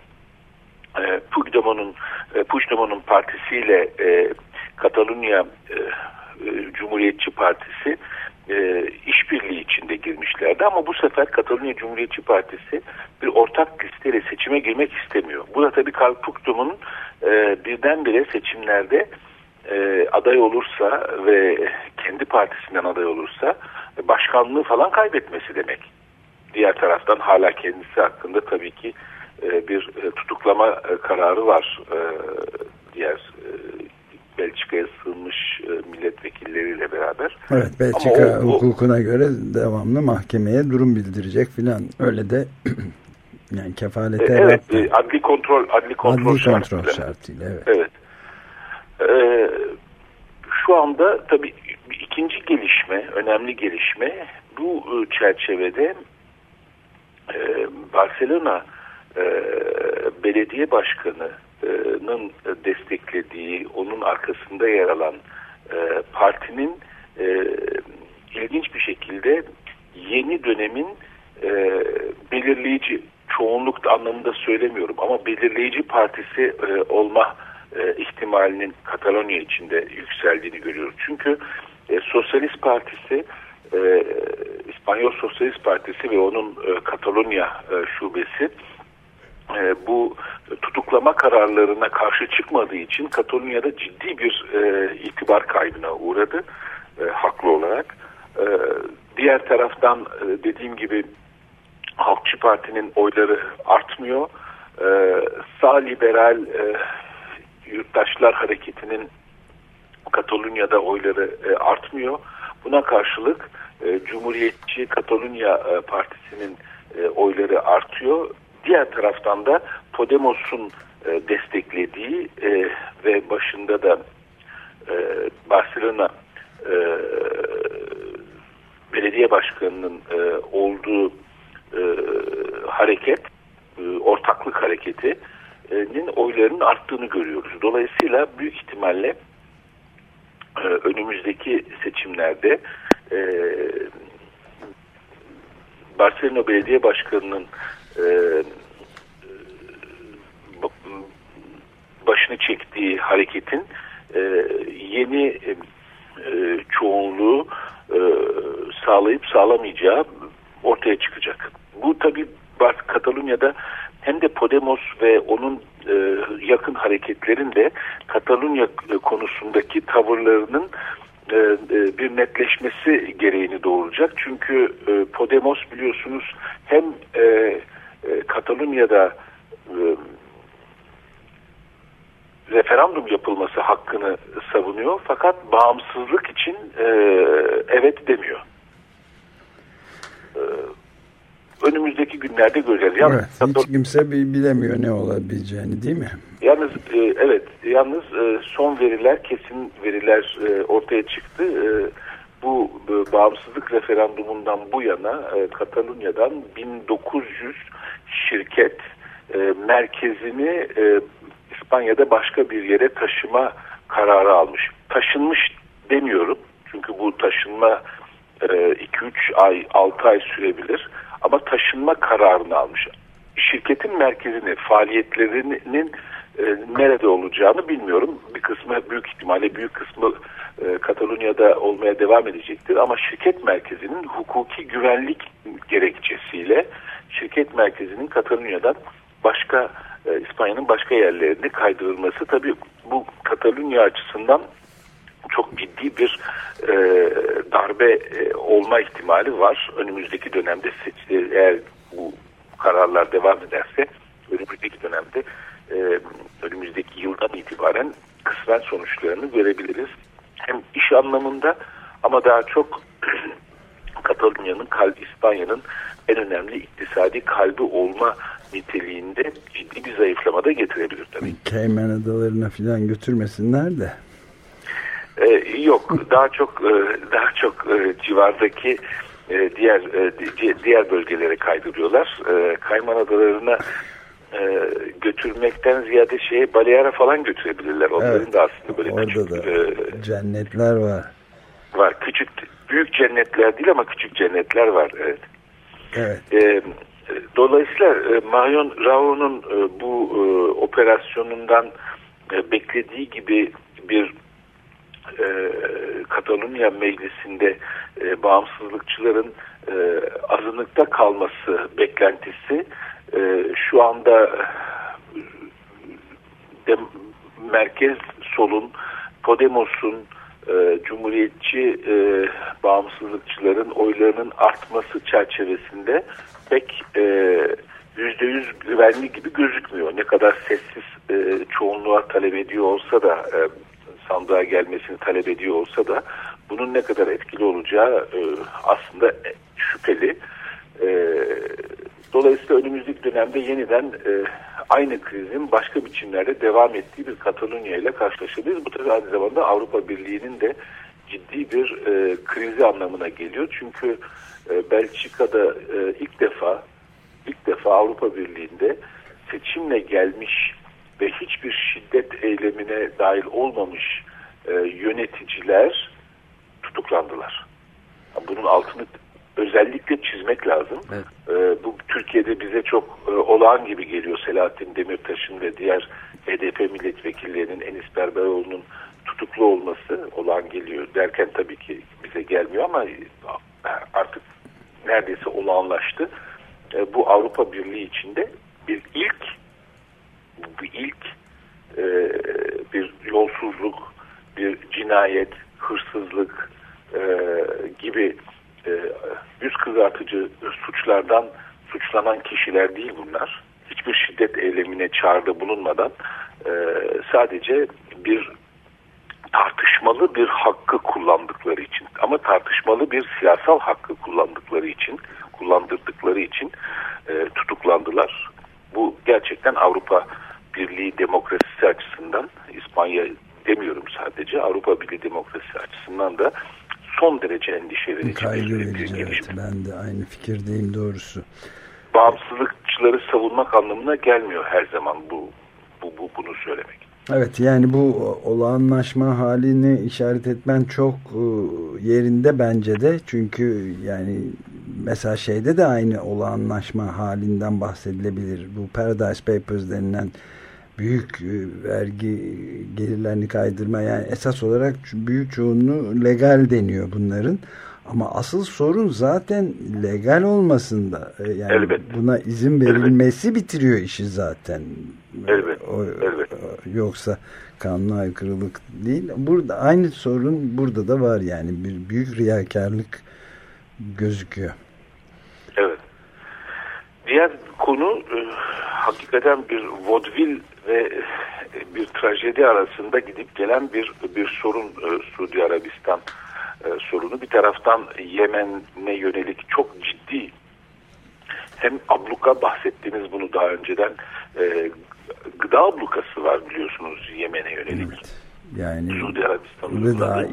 Puigdemont'un partisiyle Katalonya Cumhuriyetçi Partisi işbirliği içinde girmişlerdi ama bu sefer Katalonya Cumhuriyetçi Partisi bir ortak listeyle seçime girmek istemiyor. Bu da tabii Carles Puigdemont'un birdenbire seçimlerde aday olursa ve kendi partisinden aday olursa başkanlığı falan kaybetmesi demek. Diğer taraftan hala kendisi hakkında tabii ki bir tutuklama kararı var. Diğer Belçika'ya sığınmış milletvekilleriyle beraber. Evet, Belçika hukukuna göre devamlı mahkemeye durum bildirecek filan. Öyle de yani kefalete evet, adli kontrol şartıyla. Evet. Şu anda tabii ikinci gelişme, önemli gelişme bu çerçevede Barcelona belediye başkanının desteklediği, onun arkasında yer alan partinin ilginç bir şekilde yeni dönemin belirleyici, çoğunluk anlamında söylemiyorum ama belirleyici partisi olma ihtimalinin Katalonya içinde yükseldiğini görüyoruz. Çünkü Sosyalist Partisi, İspanyol Sosyalist Partisi ve onun Katalonya şubesi bu tutuklama kararlarına karşı çıkmadığı için Katalonya'da ciddi bir itibar kaybına uğradı haklı olarak. Diğer taraftan dediğim gibi Halkçı Parti'nin oyları artmıyor. Sağ liberal Yurttaşlar Hareketi'nin Katalonya'da oyları artmıyor. Buna karşılık Cumhuriyetçi Katalonya Partisi'nin oyları artıyor. Diğer taraftan da Podemos'un desteklediği ve başında da Barcelona belediye başkanının olduğu hareket, ortaklık hareketinin oylarının arttığını görüyoruz. Dolayısıyla büyük ihtimalle önümüzdeki seçimlerde Barcelona belediye başkanının başını çektiği hareketin yeni çoğunluğu sağlayıp sağlamayacağı ortaya çıkacak. Bu tabii Katalonya'da hem de Podemos ve onun yakın hareketlerin de Katalonya konusundaki tavırlarının bir netleşmesi gereğini doğuracak. Çünkü Podemos biliyorsunuz hem Katalonya'da referandum yapılması hakkını savunuyor fakat bağımsızlık için evet demiyor. Önümüzdeki günlerde göreceğiz. Evet, hiç kimse bilemiyor ne olabileceğini, değil mi? Yalnız son veriler, kesin veriler ortaya çıktı. Bu bağımsızlık referandumundan bu yana Katalonya'dan 1900 şirket merkezini İspanya'da başka bir yere taşıma kararı almış. Taşınmış demiyorum. Çünkü bu taşınma 2-3 ay, 6 ay sürebilir. Ama taşınma kararını almış. Şirketin merkezini, faaliyetlerinin nerede olacağını bilmiyorum. Bir kısmı büyük ihtimalle büyük kısmı Katalonya'da olmaya devam edecektir. Ama şirket merkezinin hukuki güvenlik gerekçesiyle şirket merkezinin Katalonya'dan başka İspanya'nın başka yerlerine kaydırılması tabii bu Katalonya açısından çok ciddi bir darbe olma ihtimali var. Önümüzdeki dönemde eğer bu kararlar devam ederse önümüzdeki dönemde önümüzdeki yıldan itibaren kısmen sonuçlarını görebiliriz. Hem iş anlamında ama daha çok Katalonya'nın kalbi, İspanya'nın en önemli iktisadi kalbi olma niteliğinde ciddi bir zayıflama da getirebilir tabii. Cayman Adalarına falan götürmesinler de. Yok, daha çok civardaki diğer bölgelere kaydırıyorlar. Cayman Adalarına götürmekten ziyade Balear'a falan götürebilirler. Onların da aslında böyle orada küçük da cennetler var. Var. Büyük cennetler değil ama küçük cennetler var. Evet. Evet. Dolayısıyla Mariano Rajoy'un bu operasyonundan beklediği gibi bir Katalonya Meclisi'nde bağımsızlıkçıların azınlıkta kalması beklentisi şu anda merkez solun, Podemos'un, Cumhuriyetçi bağımsızlıkçıların oylarının artması çerçevesinde pek %100 güvenli gibi gözükmüyor. Ne kadar sessiz çoğunluğa talep ediyor olsa da sandığa gelmesini talep ediyor olsa da bunun ne kadar etkili olacağı aslında şüpheli. Dolayısıyla önümüzdeki dönemde yeniden aynı krizin başka biçimlerde devam ettiği bir Katalonya ile karşılaşabiliriz. Bu tabii aynı zamanda Avrupa Birliği'nin de ciddi bir krizi anlamına geliyor. Çünkü Belçika'da ilk defa Avrupa Birliği'nde seçimle gelmiş ve hiçbir şiddet eylemine dahil olmamış yöneticiler tutuklandılar. Bunun altını özellikle çizmek lazım. Evet. Bu Türkiye'de bize çok olağan gibi geliyor. Selahattin Demirtaş'ın ve diğer HDP milletvekillerinin, Enis Berberoğlu'nun tutuklu olması olağan geliyor derken tabii ki bize gelmiyor ama artık neredeyse olağanlaştı. Bu Avrupa Birliği içinde bir yolsuzluk, bir cinayet, hırsızlık gibi yüz kızartıcı suçlardan suçlanan kişiler değil bunlar. Hiçbir şiddet eylemine çağrıda bulunmadan sadece bir tartışmalı bir hakkı kullandıkları için ama tartışmalı bir siyasal hakkı kullandırdıkları için tutuklandılar. Bu gerçekten Avrupa Birliği demokrasisi açısından, İspanya demiyorum sadece, Avrupa Birliği demokrasisi açısından da son derece endişe verici bir gelişme. Evet, ben de aynı fikirdeyim doğrusu. Bağımsızlıkçıları savunmak anlamına gelmiyor her zaman bunu söylemek. Evet, yani bu olağanlaşma halini işaret etmen çok yerinde bence de. Çünkü yani mesela şeyde de aynı olağanlaşma halinden bahsedilebilir. Bu Paradise Papers denilen büyük vergi gelirlerini kaydırma, yani esas olarak büyük çoğunluğu legal deniyor bunların. Ama asıl sorun zaten legal olmasında. Yani elbette. Buna izin verilmesi bitiriyor işi zaten. Elbette. Yoksa kanuna aykırılık değil. Burada aynı sorun burada da var, yani bir büyük riyakarlık gözüküyor. Evet. Diğer konu hakikaten bir vaudeville ve bir trajedi arasında gidip gelen bir sorun, Suudi Arabistan sorunu. Bir taraftan Yemen'e yönelik çok ciddi hem abluka, bahsettiğiniz bunu daha önceden, gıda ablukası var biliyorsunuz Yemen'e yönelik. Evet. Yani Suudi Arabistan'ın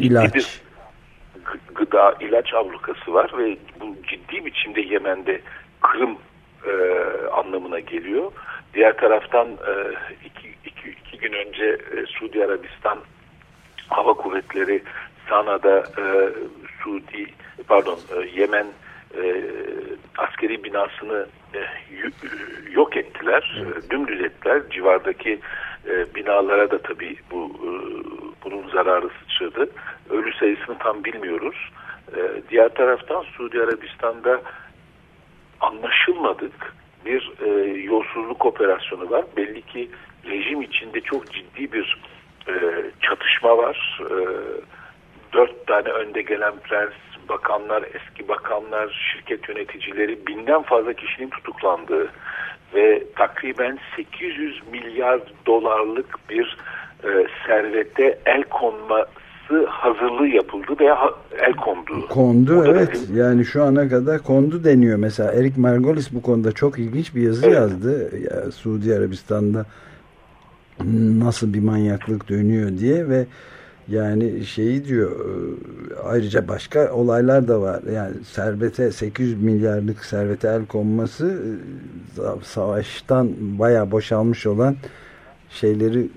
gıda ilaç ablukası var ve bu ciddi biçimde Yemen'de Kırım anlamına geliyor. Diğer taraftan iki gün önce Suudi Arabistan Hava Kuvvetleri Sana'da Yemen askeri binasını yok ettiler, dümdüz ettiler. Civardaki Binalara da tabii bunun zararı sıçradı. Ölü sayısını tam bilmiyoruz. Diğer taraftan Suudi Arabistan'da anlaşılmadık bir yolsuzluk operasyonu var. Belli ki rejim içinde çok ciddi bir çatışma var. 4 tane önde gelen prens, bakanlar, eski bakanlar, şirket yöneticileri, 1000'den fazla kişinin tutuklandığı ve takriben 800 milyar dolarlık bir servete el konması hazırlığı yapıldı veya el kondu. Kondu, evet. Yani şu ana kadar kondu deniyor. Mesela Eric Margolis bu konuda çok ilginç bir yazı yazdı. Ya, Suudi Arabistan'da nasıl bir manyaklık dönüyor diye ve yani şeyi diyor, ayrıca başka olaylar da var. Yani servete, 800 milyarlık servete el konması, savaştan bayağı boşalmış olan şeyleri,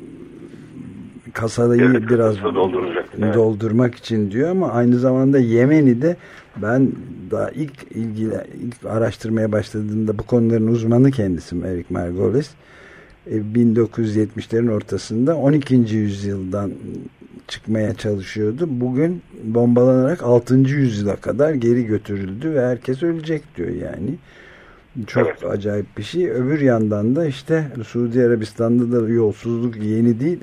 kasayı biraz doldurmak için diyor ama aynı zamanda Yemen'i de, ben daha ilk araştırmaya başladığımda, bu konuların uzmanı kendisi Eric Margolis, 1970'lerin ortasında 12. yüzyıldan çıkmaya çalışıyordu. Bugün bombalanarak 6. yüzyıla kadar geri götürüldü ve herkes ölecek diyor yani. Çok acayip bir şey. Öbür yandan da işte Suudi Arabistan'da da yolsuzluk yeni değil.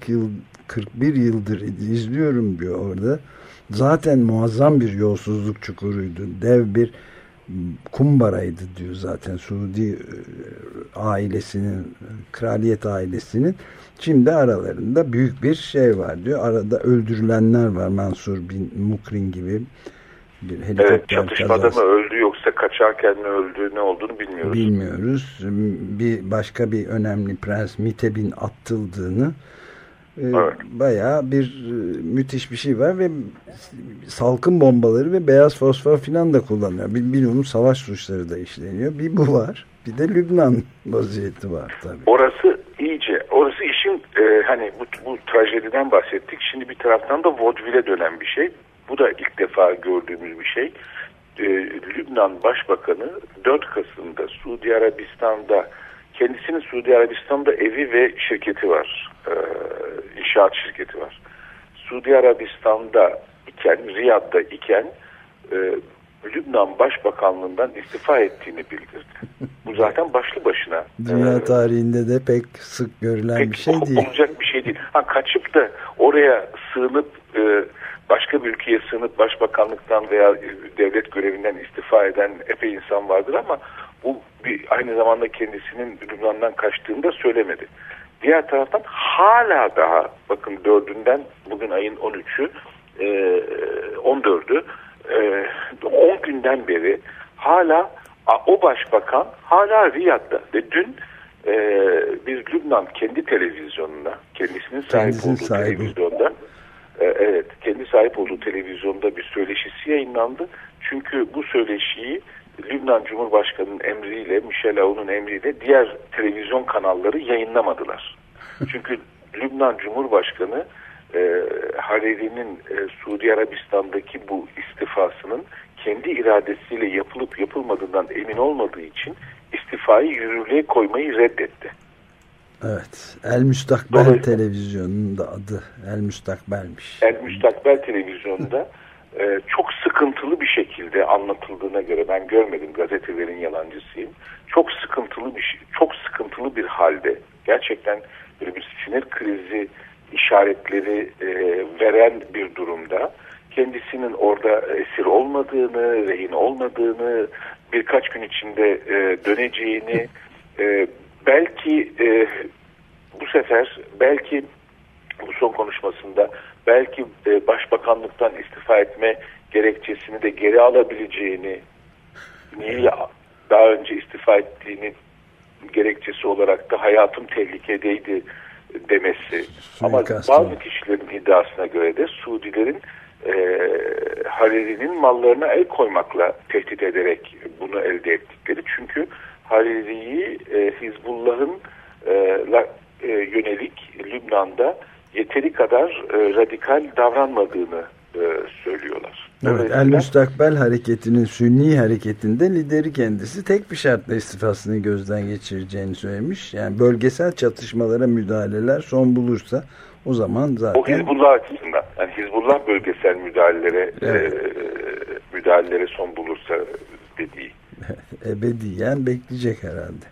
41 yıldır izliyorum diyor orada. Zaten muazzam bir yolsuzluk çukuruydu. Dev bir kumbaraydı diyor zaten Suudi ailesinin, kraliyet ailesinin. Şimdi aralarında büyük bir şey var diyor. Arada öldürülenler var. Mansur bin Mukrin gibi bir helikopter çatışmada kazası. mı öldü yoksa kaçarken mi öldü, ne olduğunu bilmiyoruz. Bilmiyoruz. Başka bir önemli prens Mite bin atıldığını, bayağı bir müthiş bir şey var ve salkım bombaları ve beyaz fosfor filan da kullanıyor. Bilmiyorum, savaş suçları da işleniyor. Bir bu var. Bir de Lübnan vaziyeti var tabii. Orası işin hani bu trajediden bahsettik. Şimdi bir taraftan da vaudeville'e dönen bir şey. Bu da ilk defa gördüğümüz bir şey. Lübnan Başbakanı 4 Kasım'da Suudi Arabistan'da, kendisinin Suudi Arabistan'da evi ve şirketi var. İnşaat şirketi var. Suudi Arabistan'da iken, Riyad'da iken Lübnan Başbakanlığından istifa ettiğini bildirdi. Bu zaten başlı başına. Dünya tarihinde de pek sık görülen bir şey değil. Olacak bir şey değil. Kaçıp da oraya sığınıp başka bir ülkeye sığınıp başbakanlıktan veya devlet görevinden istifa eden epey insan vardır ama bu aynı zamanda kendisinin Lübnan'dan kaçtığını da söylemedi. Diğer taraftan hala daha, bakın 4'ünden bugün ayın 13'ü 14'ü 10 günden beri hala o başbakan hala Riyad'da ve dün bir Lübnan kendi televizyonuna, kendisinin sahip olduğu televizyonda, kendi sahip olduğu televizyonda bir söyleşisi yayınlandı. Çünkü bu söyleşiyi Lübnan Cumhurbaşkanı'nın emriyle, Michel Aoun'un emriyle diğer televizyon kanalları yayınlamadılar. Çünkü Lübnan Cumhurbaşkanı Hariri'nin Suudi Arabistan'daki bu istifasının kendi iradesiyle yapılıp yapılmadığından emin olmadığı için istifayı yürürlüğe koymayı reddetti. Evet. El Müstakbel televizyonunun da adı El Müstakbel'miş. El Müstakbel televizyonda çok sıkıntılı bir şekilde anlatıldığına göre, ben görmedim, gazetelerin yalancısıyım. Çok sıkıntılı bir halde, gerçekten böyle bir sinir krizi işaretleri veren bir durumda, kendisinin orada esir olmadığını, rehin olmadığını, birkaç gün içinde döneceğini, belki bu sefer, belki bu son konuşmasında belki başbakanlıktan istifa etme gerekçesini de geri alabileceğini, niye daha önce istifa ettiğini gerekçesi olarak da hayatım tehlikedeydi demesi. Ama bazı kişilerin iddiasına göre de Suudilerin Hariri'nin mallarına el koymakla tehdit ederek bunu elde ettikleri. Çünkü Hariri'yi Hizbullah'ın yönelik Lübnan'da yeteri kadar radikal davranmadığını söylüyorlar. Evet, El Müstakbel Hareketi'nin Sünni hareketinde lideri kendisi tek bir şartla istifasını gözden geçireceğini söylemiş. Yani bölgesel çatışmalara müdahaleler son bulursa o zaman zaten... O Hizbullah açısından. Yani Hizbullah bölgesel müdahalelere son bulursa dediği. Ebediyen bekleyecek herhalde.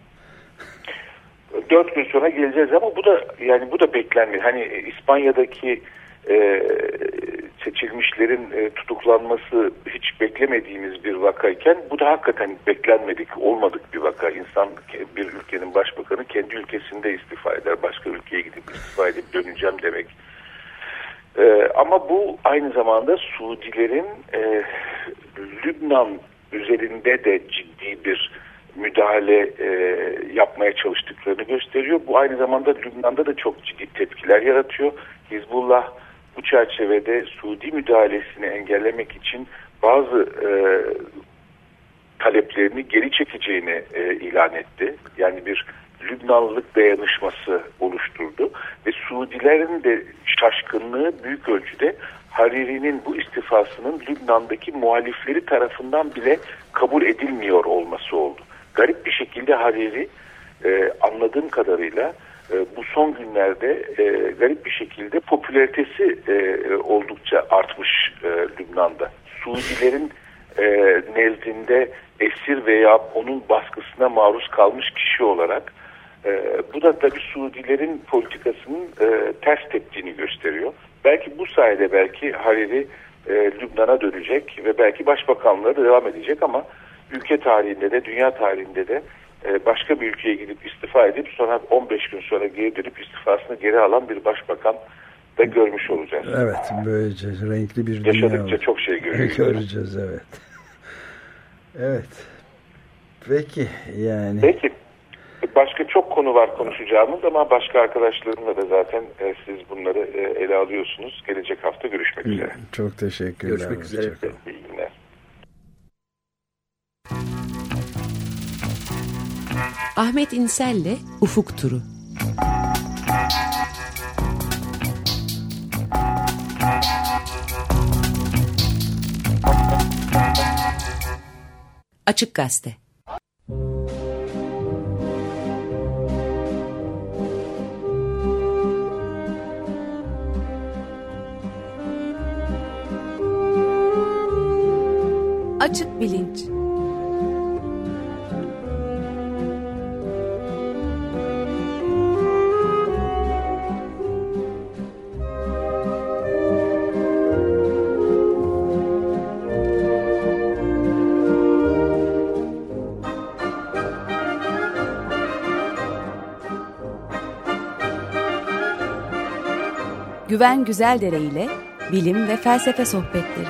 4 gün sonra geleceğiz ama bu da beklenmiyor. Hani İspanya'daki seçilmişlerin tutuklanması hiç beklemediğimiz bir vakayken bu da hakikaten beklenmedik, olmadık bir vaka. İnsan, bir ülkenin başbakanı kendi ülkesinde istifa eder. Başka ülkeye gidip istifa edip döneceğim demek. Ama bu aynı zamanda Suudilerin Lübnan üzerinde de ciddi bir müdahale yapmaya çalıştıklarını gösteriyor. Bu aynı zamanda Lübnan'da da çok ciddi tepkiler yaratıyor. Hizbullah bu çerçevede Suudi müdahalesini engellemek için bazı taleplerini geri çekeceğini ilan etti. Yani bir Lübnanlılık dayanışması oluşturdu ve Suudilerin de şaşkınlığı büyük ölçüde Hariri'nin bu istifasının Lübnan'daki muhalifleri tarafından bile kabul edilmiyor olması oldu. Garip bir şekilde Hariri anladığım kadarıyla bu son günlerde garip bir şekilde popülaritesi oldukça artmış Lübnan'da. Suudilerin nezdinde esir veya onun baskısına maruz kalmış kişi olarak bu da tabii Suudilerin politikasının ters teptiğini gösteriyor. Belki bu sayede Hariri Lübnan'a dönecek ve belki başbakanlığı da devam edecek ama ülke tarihinde de dünya tarihinde de başka bir ülkeye gidip istifa edip sonra 15 gün sonra geri dönüp istifasını geri alan bir başbakan da görmüş olacağız. Evet, böylece renkli bir dünya yaşadıkça olacak. Çok şey göreceğiz. Evet. Evet. Peki yani. Peki. Başka çok konu var konuşacağımız ama başka arkadaşlarımla da zaten siz bunları ele alıyorsunuz. Gelecek hafta görüşmek üzere. Çok teşekkürler. Görüşmek üzere. İyi günler. Ahmet İnsel'le Ufuk Turu. Açık Gazete. Açık bilinç. Güven Güzeldere ile bilim ve felsefe sohbetleri.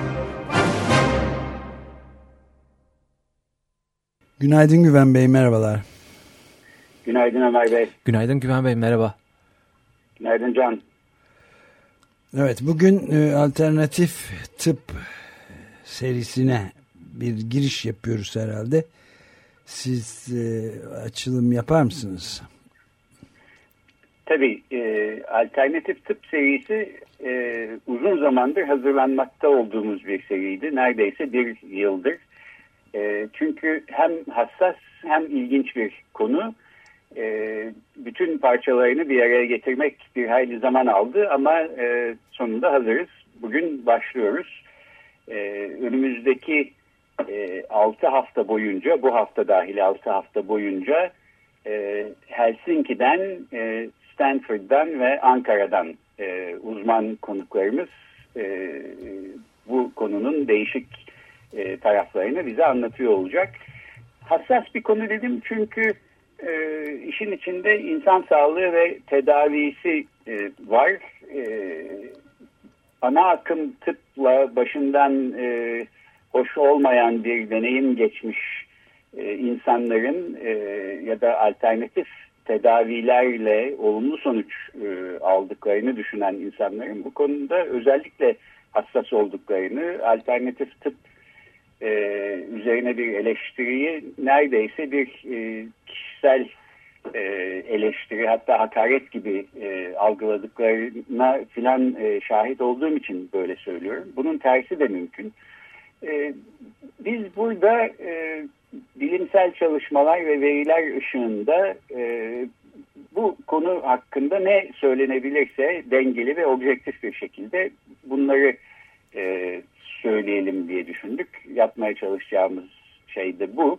Günaydın Güven Bey, merhabalar. Günaydın Ömer Bey. Günaydın Güven Bey, merhaba. Günaydın Can. Evet, bugün alternatif tıp serisine bir giriş yapıyoruz herhalde. Siz açılım yapar mısınız? Tabii, alternatif tıp serisi uzun zamandır hazırlanmakta olduğumuz bir seriydi. Neredeyse bir yıldır. Çünkü hem hassas hem ilginç bir konu. Bütün parçalarını bir araya getirmek bir hayli zaman aldı ama sonunda hazırız. Bugün başlıyoruz. Önümüzdeki 6 hafta boyunca, bu hafta dahil 6 hafta boyunca Helsinki'den, Stanford'dan ve Ankara'dan uzman konuklarımız bu konunun değişik taraflarını bize anlatıyor olacak. Hassas bir konu dedim çünkü işin içinde insan sağlığı ve tedavisi var. Ana akım tıpla başından hoş olmayan bir deneyim geçmiş insanların ya da alternatif tedavilerle olumlu sonuç aldıklarını düşünen insanların bu konuda özellikle hassas olduklarını, alternatif tıp üzerine bir eleştiriyi neredeyse bir kişisel eleştiri, hatta hakaret gibi algıladıklarına filan şahit olduğum için böyle söylüyorum. Bunun tersi de mümkün. Biz burada bilimsel çalışmalar ve veriler ışığında bu konu hakkında ne söylenebilirse dengeli ve objektif bir şekilde bunları söyleyelim diye düşündük. Yapmaya çalışacağımız şey de bu.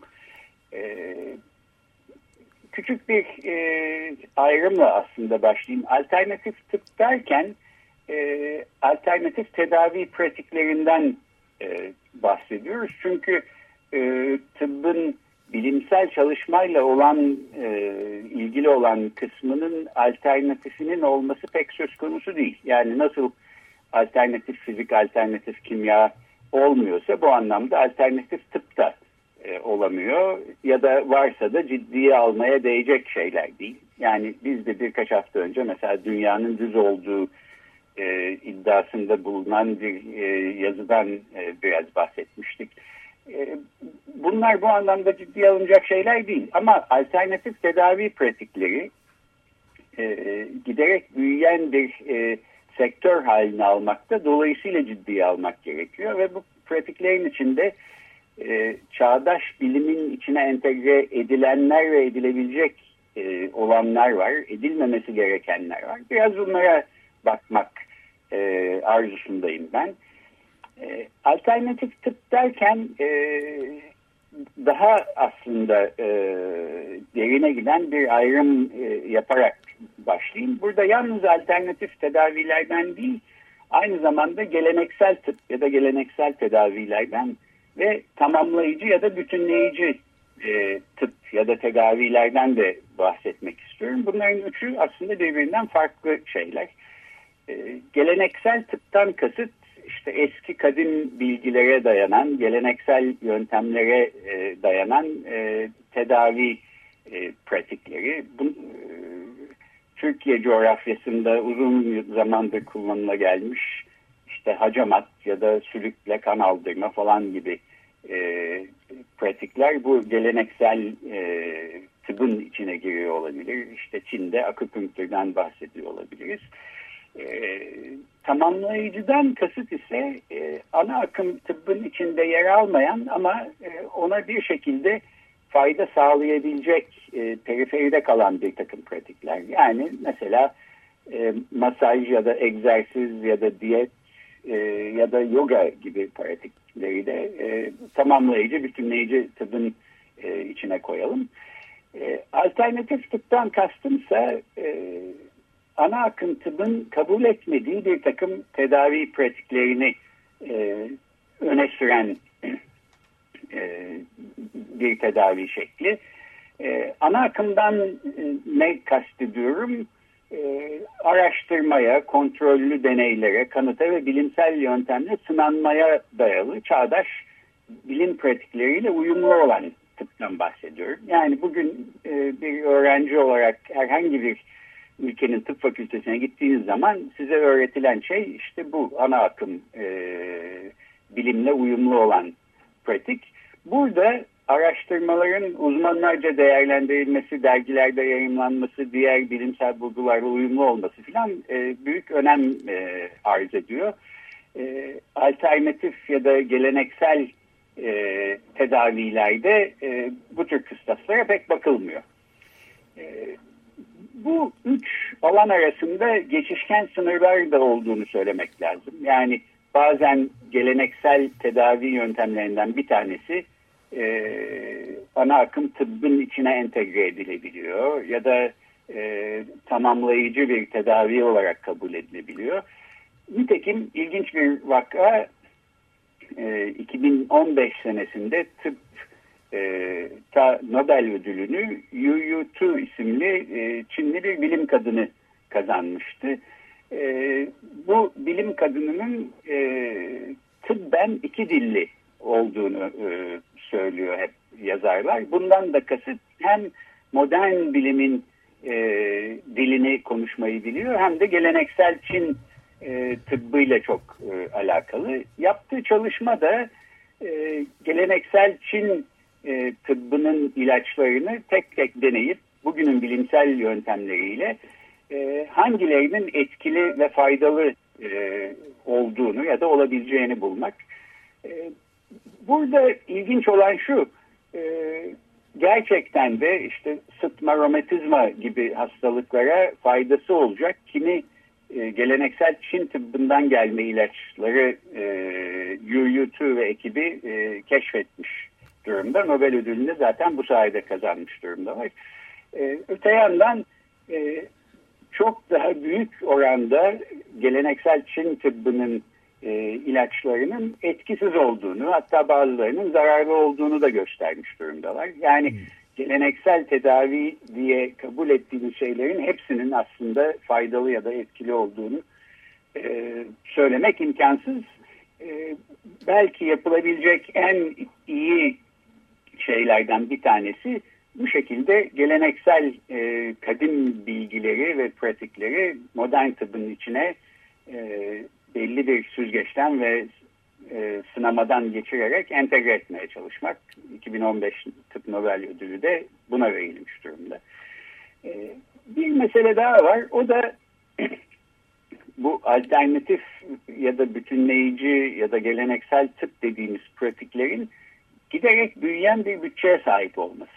Küçük bir ayrımla aslında başlayayım. Alternatif tıp derken alternatif tedavi pratiklerinden bahsediyoruz. Çünkü tıbbın bilimsel çalışmayla olan ilgili olan kısmının alternatifinin olması pek söz konusu değil. Yani nasıl alternatif fizik, alternatif kimya olmuyorsa bu anlamda alternatif tıp da olamıyor. Ya da varsa da ciddiye almaya değecek şeyler değil. Yani biz de birkaç hafta önce mesela dünyanın düz olduğu iddiasında bulunan bir yazıdan biraz bahsetmiştik. Bunlar bu anlamda ciddiye alınacak şeyler değil. Ama alternatif tedavi pratikleri giderek büyüyen bir sektör haline almakta. Dolayısıyla ciddiye almak gerekiyor ve bu pratiklerin içinde çağdaş bilimin içine entegre edilenler ve edilebilecek olanlar var. Edilmemesi gerekenler var. Biraz bunlara bakmak arzusundayım ben. Alternatif tıp derken daha aslında derine giden bir ayrım yaparak başlayayım. Burada yalnız alternatif tedavilerden değil, aynı zamanda geleneksel tıp ya da geleneksel tedavilerden ve tamamlayıcı ya da bütünleyici tıp ya da tedavilerden de bahsetmek istiyorum. Bunların üçü aslında birbirinden farklı şeyler. Geleneksel tıptan kasıt işte eski kadim bilgilere dayanan, geleneksel yöntemlere dayanan tedavi pratikleri. Türkiye coğrafyasında uzun zamandır kullanıla gelmiş işte hacamat ya da sülükle kan aldırma falan gibi pratikler bu geleneksel tıbbın içine giriyor olabilir. İşte Çin'de akupunktürden bahsediyor olabiliriz. Tamamlayıcıdan kasıt ise ana akım tıbbın içinde yer almayan ama ona bir şekilde fayda sağlayabilecek periferide kalan bir takım pratikler. Yani mesela masaj ya da egzersiz ya da diyet ya da yoga gibi pratikleri de tamamlayıcı, bütünleyici tıbbın içine koyalım. Alternatif tıptan kastımsa ana akım tıbbın kabul etmediği bir takım tedavi pratiklerini öne süren bir tedavi şekli. Ana akımdan ne kastediyorum? Araştırmaya, kontrollü deneylere, kanıta ve bilimsel yöntemle sınanmaya dayalı çağdaş bilim pratikleriyle uyumlu olan tıptan bahsediyorum. Yani bugün bir öğrenci olarak herhangi bir ülkenin tıp fakültesine gittiğiniz zaman size öğretilen şey işte bu ana akım bilimle uyumlu olan pratik. Burada araştırmaların uzmanlarca değerlendirilmesi, dergilerde yayımlanması, diğer bilimsel bulgularla uyumlu olması filan büyük önem arz ediyor. Alternatif ya da geleneksel tedavilerde bu tür kıstaslara pek bakılmıyor. Bu üç alan arasında geçişken sınırlar da olduğunu söylemek lazım. Yani bazen geleneksel tedavi yöntemlerinden bir tanesi ana akım tıbbın içine entegre edilebiliyor ya da tamamlayıcı bir tedavi olarak kabul edilebiliyor. Nitekim ilginç bir vaka 2015 senesinde tıp Nobel ödülünü Yu Tu isimli Çinli bir bilim kadını kazanmıştı. Bu bilim kadınının tıbben iki dilli olduğunu söylüyor hep yazarlar. Bundan da kasıt hem modern bilimin dilini konuşmayı biliyor hem de geleneksel Çin tıbbıyla çok alakalı. Yaptığı çalışma da geleneksel Çin tıbbının ilaçlarını tek tek deneyip bugünün bilimsel yöntemleriyle hangilerinin etkili ve faydalı olduğunu ya da olabileceğini bulmak. Burada ilginç olan şu, gerçekten de işte sıtma, romatizma gibi hastalıklara faydası olacak kimi geleneksel Çin tıbbından gelme ilaçları Yu Tu ve ekibi keşfetmiş durumda. Nobel ödülünü zaten bu sayede kazanmış durumdalar. Öte yandan çok daha büyük oranda geleneksel Çin tıbbının ilaçlarının etkisiz olduğunu, hatta bazılarının zararlı olduğunu da göstermiş durumdalar. Yani geleneksel tedavi diye kabul ettiğimiz şeylerin hepsinin aslında faydalı ya da etkili olduğunu söylemek imkansız. Belki yapılabilecek en iyi şeylerden bir tanesi bu şekilde geleneksel kadim bilgileri ve pratikleri modern tıbbın içine belli bir süzgeçten ve sınamadan geçirerek entegre etmeye çalışmak. 2015 Tıp Nobel Ödülü de buna verilmiş durumda. Bir mesele daha var. O da bu alternatif ya da bütünleyici ya da geleneksel tıp dediğimiz pratiklerin giderek büyüyen bir bütçeye sahip olması.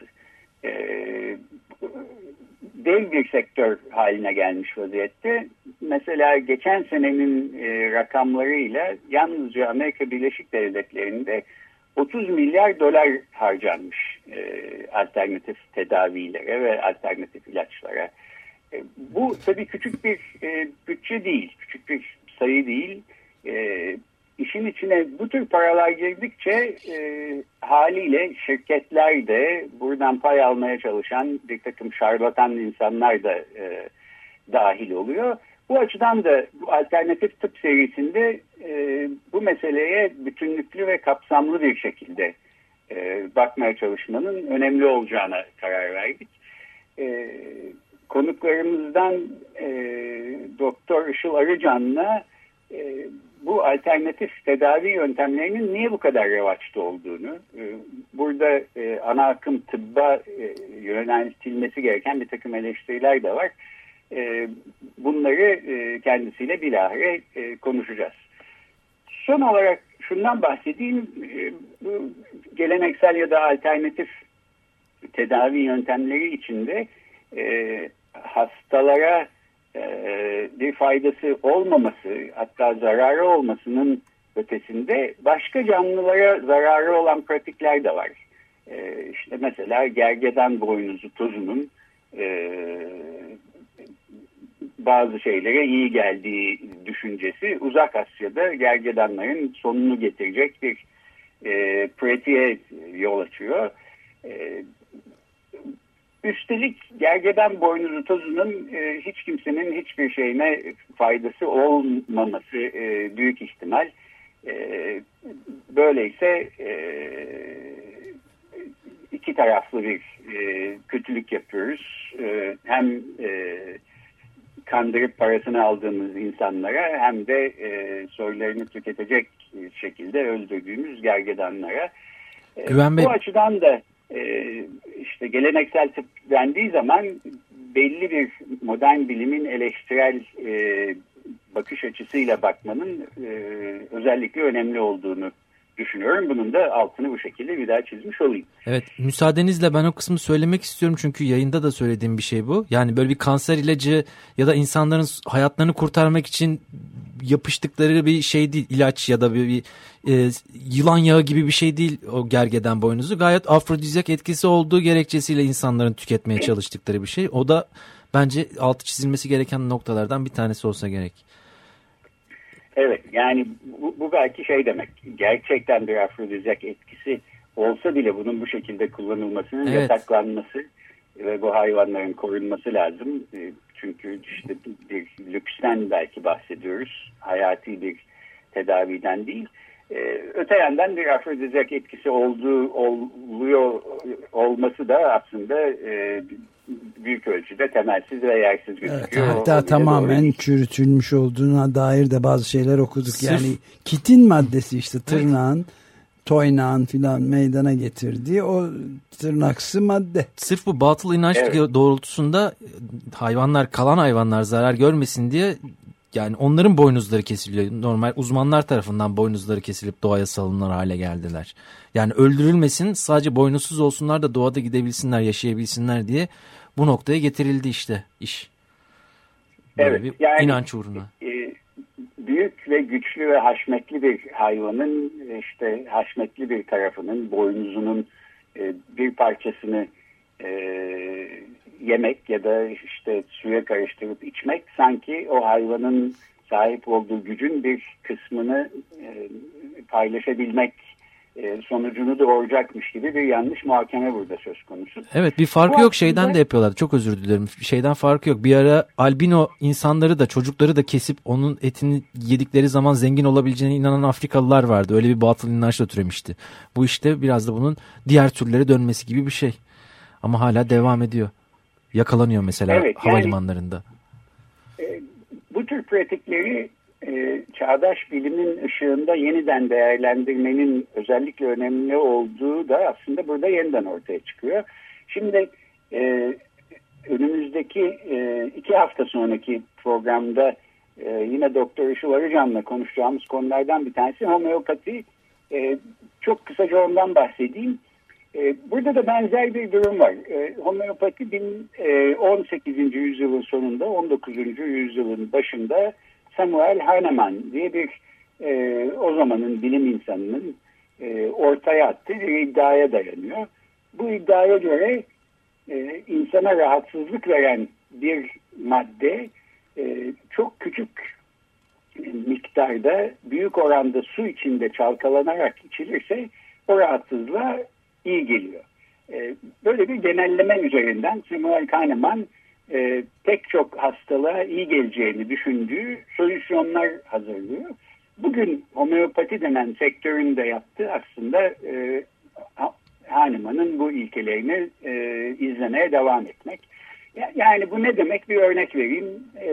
Dev bir sektör haline gelmiş vaziyette. Mesela geçen senenin rakamlarıyla yalnızca Amerika Birleşik Devletleri'nde 30 milyar dolar harcanmış alternatif tedavilere ve alternatif ilaçlara. Bu tabii küçük bir bütçe değil, küçük bir sayı değil. İşin içine bu tür paralar girdikçe haliyle şirketler de buradan pay almaya çalışan bir takım şarlatan insanlar da dahil oluyor. Bu açıdan da bu alternatif tıp serisinde bu meseleye bütünlüklü ve kapsamlı bir şekilde bakmaya çalışmanın önemli olacağına karar verdik. Konuklarımızdan Doktor Işıl Arıcan'la bu alternatif tedavi yöntemlerinin niye bu kadar revaçta olduğunu, burada ana akım tıbba yöneltilmesi gereken bir takım eleştiriler de var. Bunları kendisiyle bilahare konuşacağız. Son olarak şundan bahsedeyim. Bu geleneksel ya da alternatif tedavi yöntemleri içinde hastalara bir faydası olmaması, hatta zararı olmasının ötesinde başka canlılara zararı olan pratikler de var. İşte mesela gergedan boynuzu tozunun bazı şeylere iyi geldiği düşüncesi Uzak Asya'da gergedanların sonunu getirecek bir pratiğe yol açıyor. Üstelik gergedan boynuzu tozunun hiç kimsenin hiçbir şeyine faydası olmaması büyük ihtimal. Böyleyse iki taraflı bir kötülük yapıyoruz. Hem kandırıp parasını aldığımız insanlara hem de soylarını tüketecek şekilde öldürdüğümüz gergedanlara. Güven Bey. Bu açıdan da işte geleneksel tıp dendiği zaman belli bir modern bilimin eleştirel bakış açısıyla bakmanın özellikle önemli olduğunu düşünüyorum. Bunun da altını bu şekilde bir daha çizmiş olayım. Evet, müsaadenizle ben o kısmı söylemek istiyorum çünkü yayında da söylediğim bir şey bu. Yani böyle bir kanser ilacı ya da insanların hayatlarını kurtarmak için yapıştıkları bir şey değil, ilaç ya da bir yılan yağı gibi bir şey değil o gergedan boynuzu. Gayet afrodizyak etkisi olduğu gerekçesiyle insanların tüketmeye çalıştıkları bir şey. O da bence altı çizilmesi gereken noktalardan bir tanesi olsa gerek. Evet, yani bu belki şey demek, gerçekten bir afrodizyak etkisi olsa bile bunun bu şekilde kullanılmasının yasaklanması ve bu hayvanların korunması lazım. Çünkü işte bir lüksten belki bahsediyoruz, hayati bir tedaviden değil. Öte yandan bir afrodizyak etkisi olması da aslında büyük ölçüde temelsiz ve yersiz gözüküyor. Evet, hatta tamamen çürütülmüş olduğuna dair de bazı şeyler okuduk. Yani kitin maddesi işte tırnağın toynağın filan meydana getirdiği o tırnaksı madde. Sırf bu batıl inanç doğrultusunda kalan hayvanlar zarar görmesin diye yani onların boynuzları kesiliyor. Normal uzmanlar tarafından boynuzları kesilip doğaya salınır hale geldiler. Yani öldürülmesin, sadece boynuzsuz olsunlar da doğada gidebilsinler, yaşayabilsinler diye bu noktaya getirildi işte iş. Böyle bir yani, inanç uğruna. Büyük ve güçlü ve haşmetli bir hayvanın işte haşmetli bir tarafının boynuzunun bir parçasını yemek ya da işte suya karıştırıp içmek sanki o hayvanın sahip olduğu gücün bir kısmını paylaşabilmek sonucunu doğuracakmış gibi bir yanlış muhakeme burada söz konusu. Evet, bir farkı yok, şeyden de yapıyorlar. Çok özür dilerim. Şeyden farkı yok. Bir ara albino insanları da çocukları da kesip onun etini yedikleri zaman zengin olabileceğine inanan Afrikalılar vardı. Öyle bir batıl inançla türemişti. Bu işte biraz da bunun diğer türlere dönmesi gibi bir şey. Ama hala devam ediyor. Yakalanıyor mesela havalimanlarında. Bu tür pratikleri çağdaş bilimin ışığında yeniden değerlendirmenin özellikle önemli olduğu da aslında burada yeniden ortaya çıkıyor. Şimdi önümüzdeki 2 hafta sonraki programda yine Doktor Işıl Arıcan'la konuşacağımız konulardan bir tanesi homeopati. Çok kısaca ondan bahsedeyim. Burada da benzer bir durum var. Homeopati 18. yüzyılın sonunda 19. yüzyılın başında Samuel Hahnemann diye bir o zamanın bilim insanının ortaya attığı bir iddiaya dayanıyor. Bu iddiaya göre insana rahatsızlık veren bir madde çok küçük miktarda büyük oranda su içinde çalkalanarak içilirse o rahatsızlığa iyi geliyor. Böyle bir genelleme üzerinden Samuel Hahnemann pek çok hastalığa iyi geleceğini düşündüğü solüsyonlar hazırlıyor. Bugün homeopati denen sektörün de yaptığı aslında Hahnemann'ın bu ilkelerini izlemeye devam etmek. Yani bu ne demek? Bir örnek vereyim.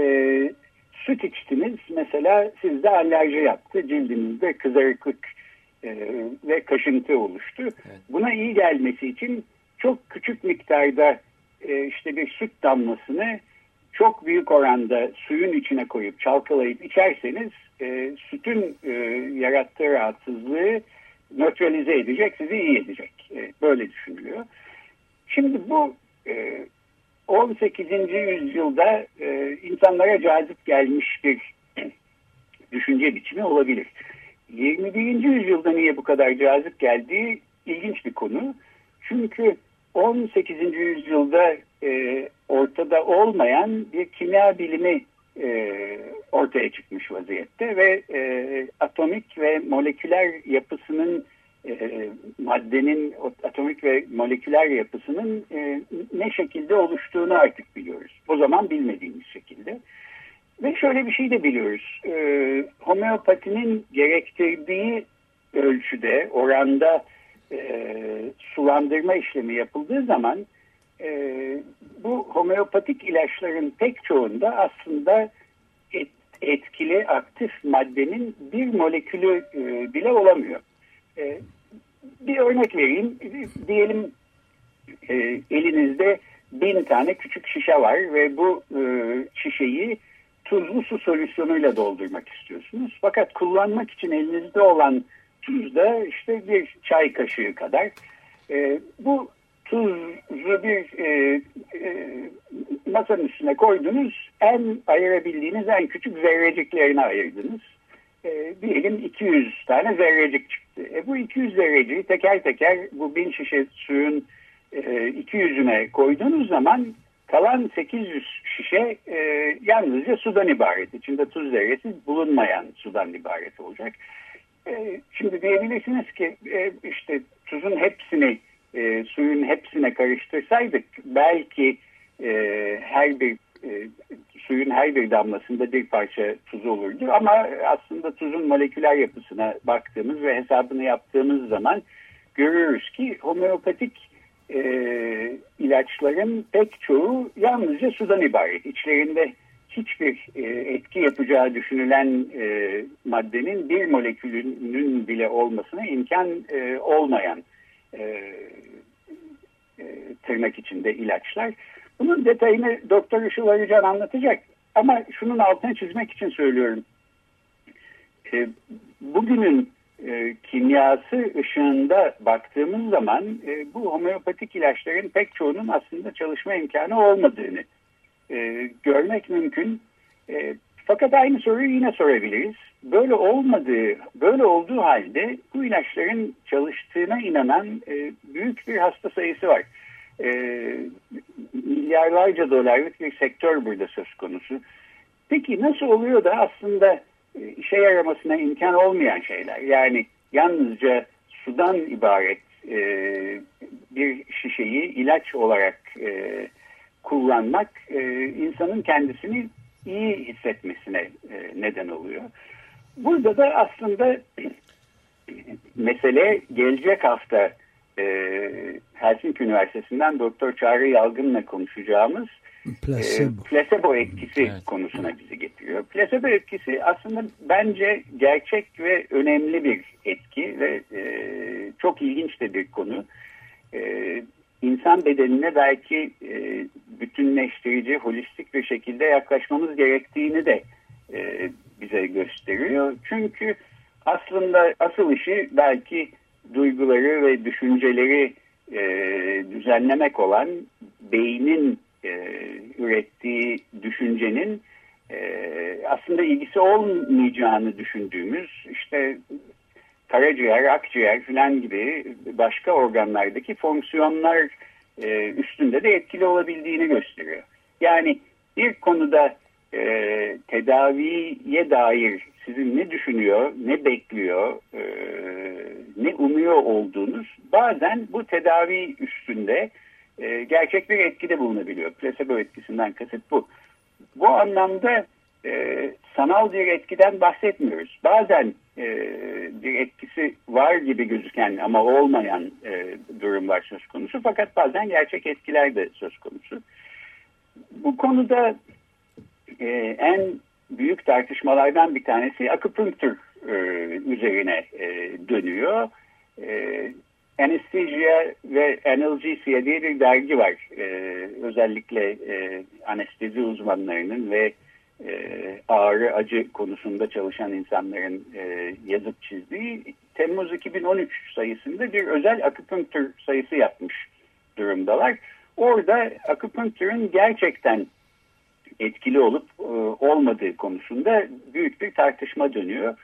Süt içtiniz. Mesela sizde alerji yaptı. Cildinizde kızarıklık ve kaşıntı oluştu. Evet. Buna iyi gelmesi için çok küçük miktarda işte bir süt damlasını çok büyük oranda suyun içine koyup çalkalayıp içerseniz sütün yarattığı rahatsızlığı nötralize edecek, sizi iyi edecek. Böyle düşünülüyor. Şimdi bu 18. yüzyılda insanlara cazip gelmiş bir düşünce biçimi olabilir. 21. yüzyılda niye bu kadar cazip geldiği ilginç bir konu. Çünkü 18. yüzyılda ortada olmayan bir kimya bilimi ortaya çıkmış vaziyette ve atomik ve moleküler yapısının maddenin atomik ve moleküler yapısının ne şekilde oluştuğunu artık biliyoruz. O zaman bilmediğimiz şekilde. Ve şöyle bir şey de biliyoruz. Homeopatinin gerektirdiği ölçüde, oranda sulandırma işlemi yapıldığı zaman bu homeopatik ilaçların pek çoğunda aslında etkili aktif maddenin bir molekülü bile olamıyor. Bir örnek vereyim. Diyelim elinizde 1000 tane küçük şişe var ve bu şişeyi tuzlu su solüsyonuyla doldurmak istiyorsunuz. Fakat kullanmak için elinizde olan tuz da işte bir çay kaşığı kadar. Bu tuzu bir masanın üstüne koydunuz. Ayırabildiğiniz en küçük zerreciklerini ayırdınız. Diyelim 200 tane zerrecik çıktı. Bu 200 zerreciği teker teker bu 1000 şişe suyun 200'üne koyduğunuz zaman kalan 800 şişe yalnızca sudan ibaret. İçinde tuz zerresi bulunmayan sudan ibaret olacak. Şimdi diyebilirsiniz ki işte tuzun hepsini suyun hepsine karıştırsaydık belki suyun her bir damlasında bir parça tuz olurdu. Ama aslında tuzun moleküler yapısına baktığımız ve hesabını yaptığımız zaman görüyoruz ki homeopatik ilaçların pek çoğu yalnızca sudan ibaret. İçlerinde hiçbir etki yapacağı düşünülen maddenin bir molekülünün bile olmasına imkan olmayan tırnak içinde ilaçlar. Bunun detayını Doktor Işıl Arıcan anlatacak. Ama şunun altını çizmek için söylüyorum. Bugünün kimyası ışığında baktığımız zaman bu homeopatik ilaçların pek çoğunun aslında çalışma imkanı olmadığını görmek mümkün. Fakat aynı soruyu yine sorabiliriz. Böyle olduğu halde bu ilaçların çalıştığına inanan büyük bir hasta sayısı var. Milyarlarca dolarlık bir sektör burada söz konusu. Peki nasıl oluyor da aslında işe yaramasına imkan olmayan şeyler, yani yalnızca sudan ibaret bir şişeyi ilaç olarak kullanmak insanın kendisini iyi hissetmesine neden oluyor. Burada da aslında mesele gelecek hafta Helsinki Üniversitesi'nden Doktor Çağrı Yalgın'la konuşacağımız plasebo etkisi konusuna bizi getiriyor. Plasebo etkisi aslında bence gerçek ve önemli bir etki ve çok ilginç de bir konu. İnsan bedenine belki bütünleştirici, holistik bir şekilde yaklaşmamız gerektiğini de bize gösteriyor. Çünkü aslında asıl işi belki duyguları ve düşünceleri düzenlemek olan beynin ürettiği düşüncenin aslında ilgisi olmayacağını düşündüğümüz işte karaciğer, akciğer falan gibi başka organlardaki fonksiyonlar üstünde de etkili olabildiğini gösteriyor. Yani bir konuda tedaviye dair sizin ne düşünüyor, ne bekliyor, ne umuyor olduğunuz bazen bu tedavi üstünde gerçek bir etkide bulunabiliyor. Plasebo etkisinden kasıt bu. Bu anlamda sanal bir etkiden bahsetmiyoruz. Bazen bir etkisi var gibi gözüken ama olmayan durumlar söz konusu. Fakat bazen gerçek etkiler de söz konusu. Bu konuda en büyük tartışmalardan bir tanesi akupunktur üzerine dönüyor. Anesthesia ve Analgesia diye bir dergi var. Özellikle anestezi uzmanlarının ve ağrı acı konusunda çalışan insanların yazıp çizdiği Temmuz 2013 sayısında bir özel akupunktur sayısı yapmış durumdalar. Orada akupunktürün gerçekten etkili olup olmadığı konusunda büyük bir tartışma dönüyor.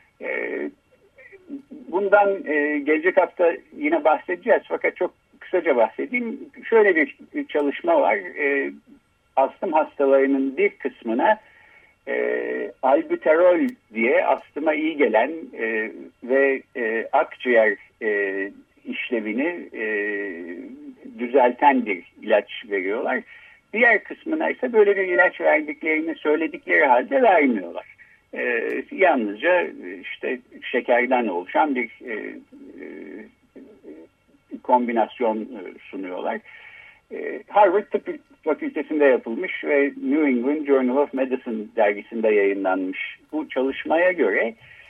Bundan gelecek hafta yine bahsedeceğiz fakat çok kısaca bahsedeyim. Şöyle bir çalışma var. Astım hastalarının bir kısmına albuterol diye astıma iyi gelen ve akciğer işlevini düzelten bir ilaç veriyorlar. Diğer kısmına ise böyle bir ilaç verdiklerini söyledikleri halde vermiyorlar. Yalnızca işte şekerden oluşan bir kombinasyon sunuyorlar. Harvard Tıp Fakültesi'nde yapılmış ve New England Journal of Medicine dergisinde yayınlanmış. Bu çalışmaya göre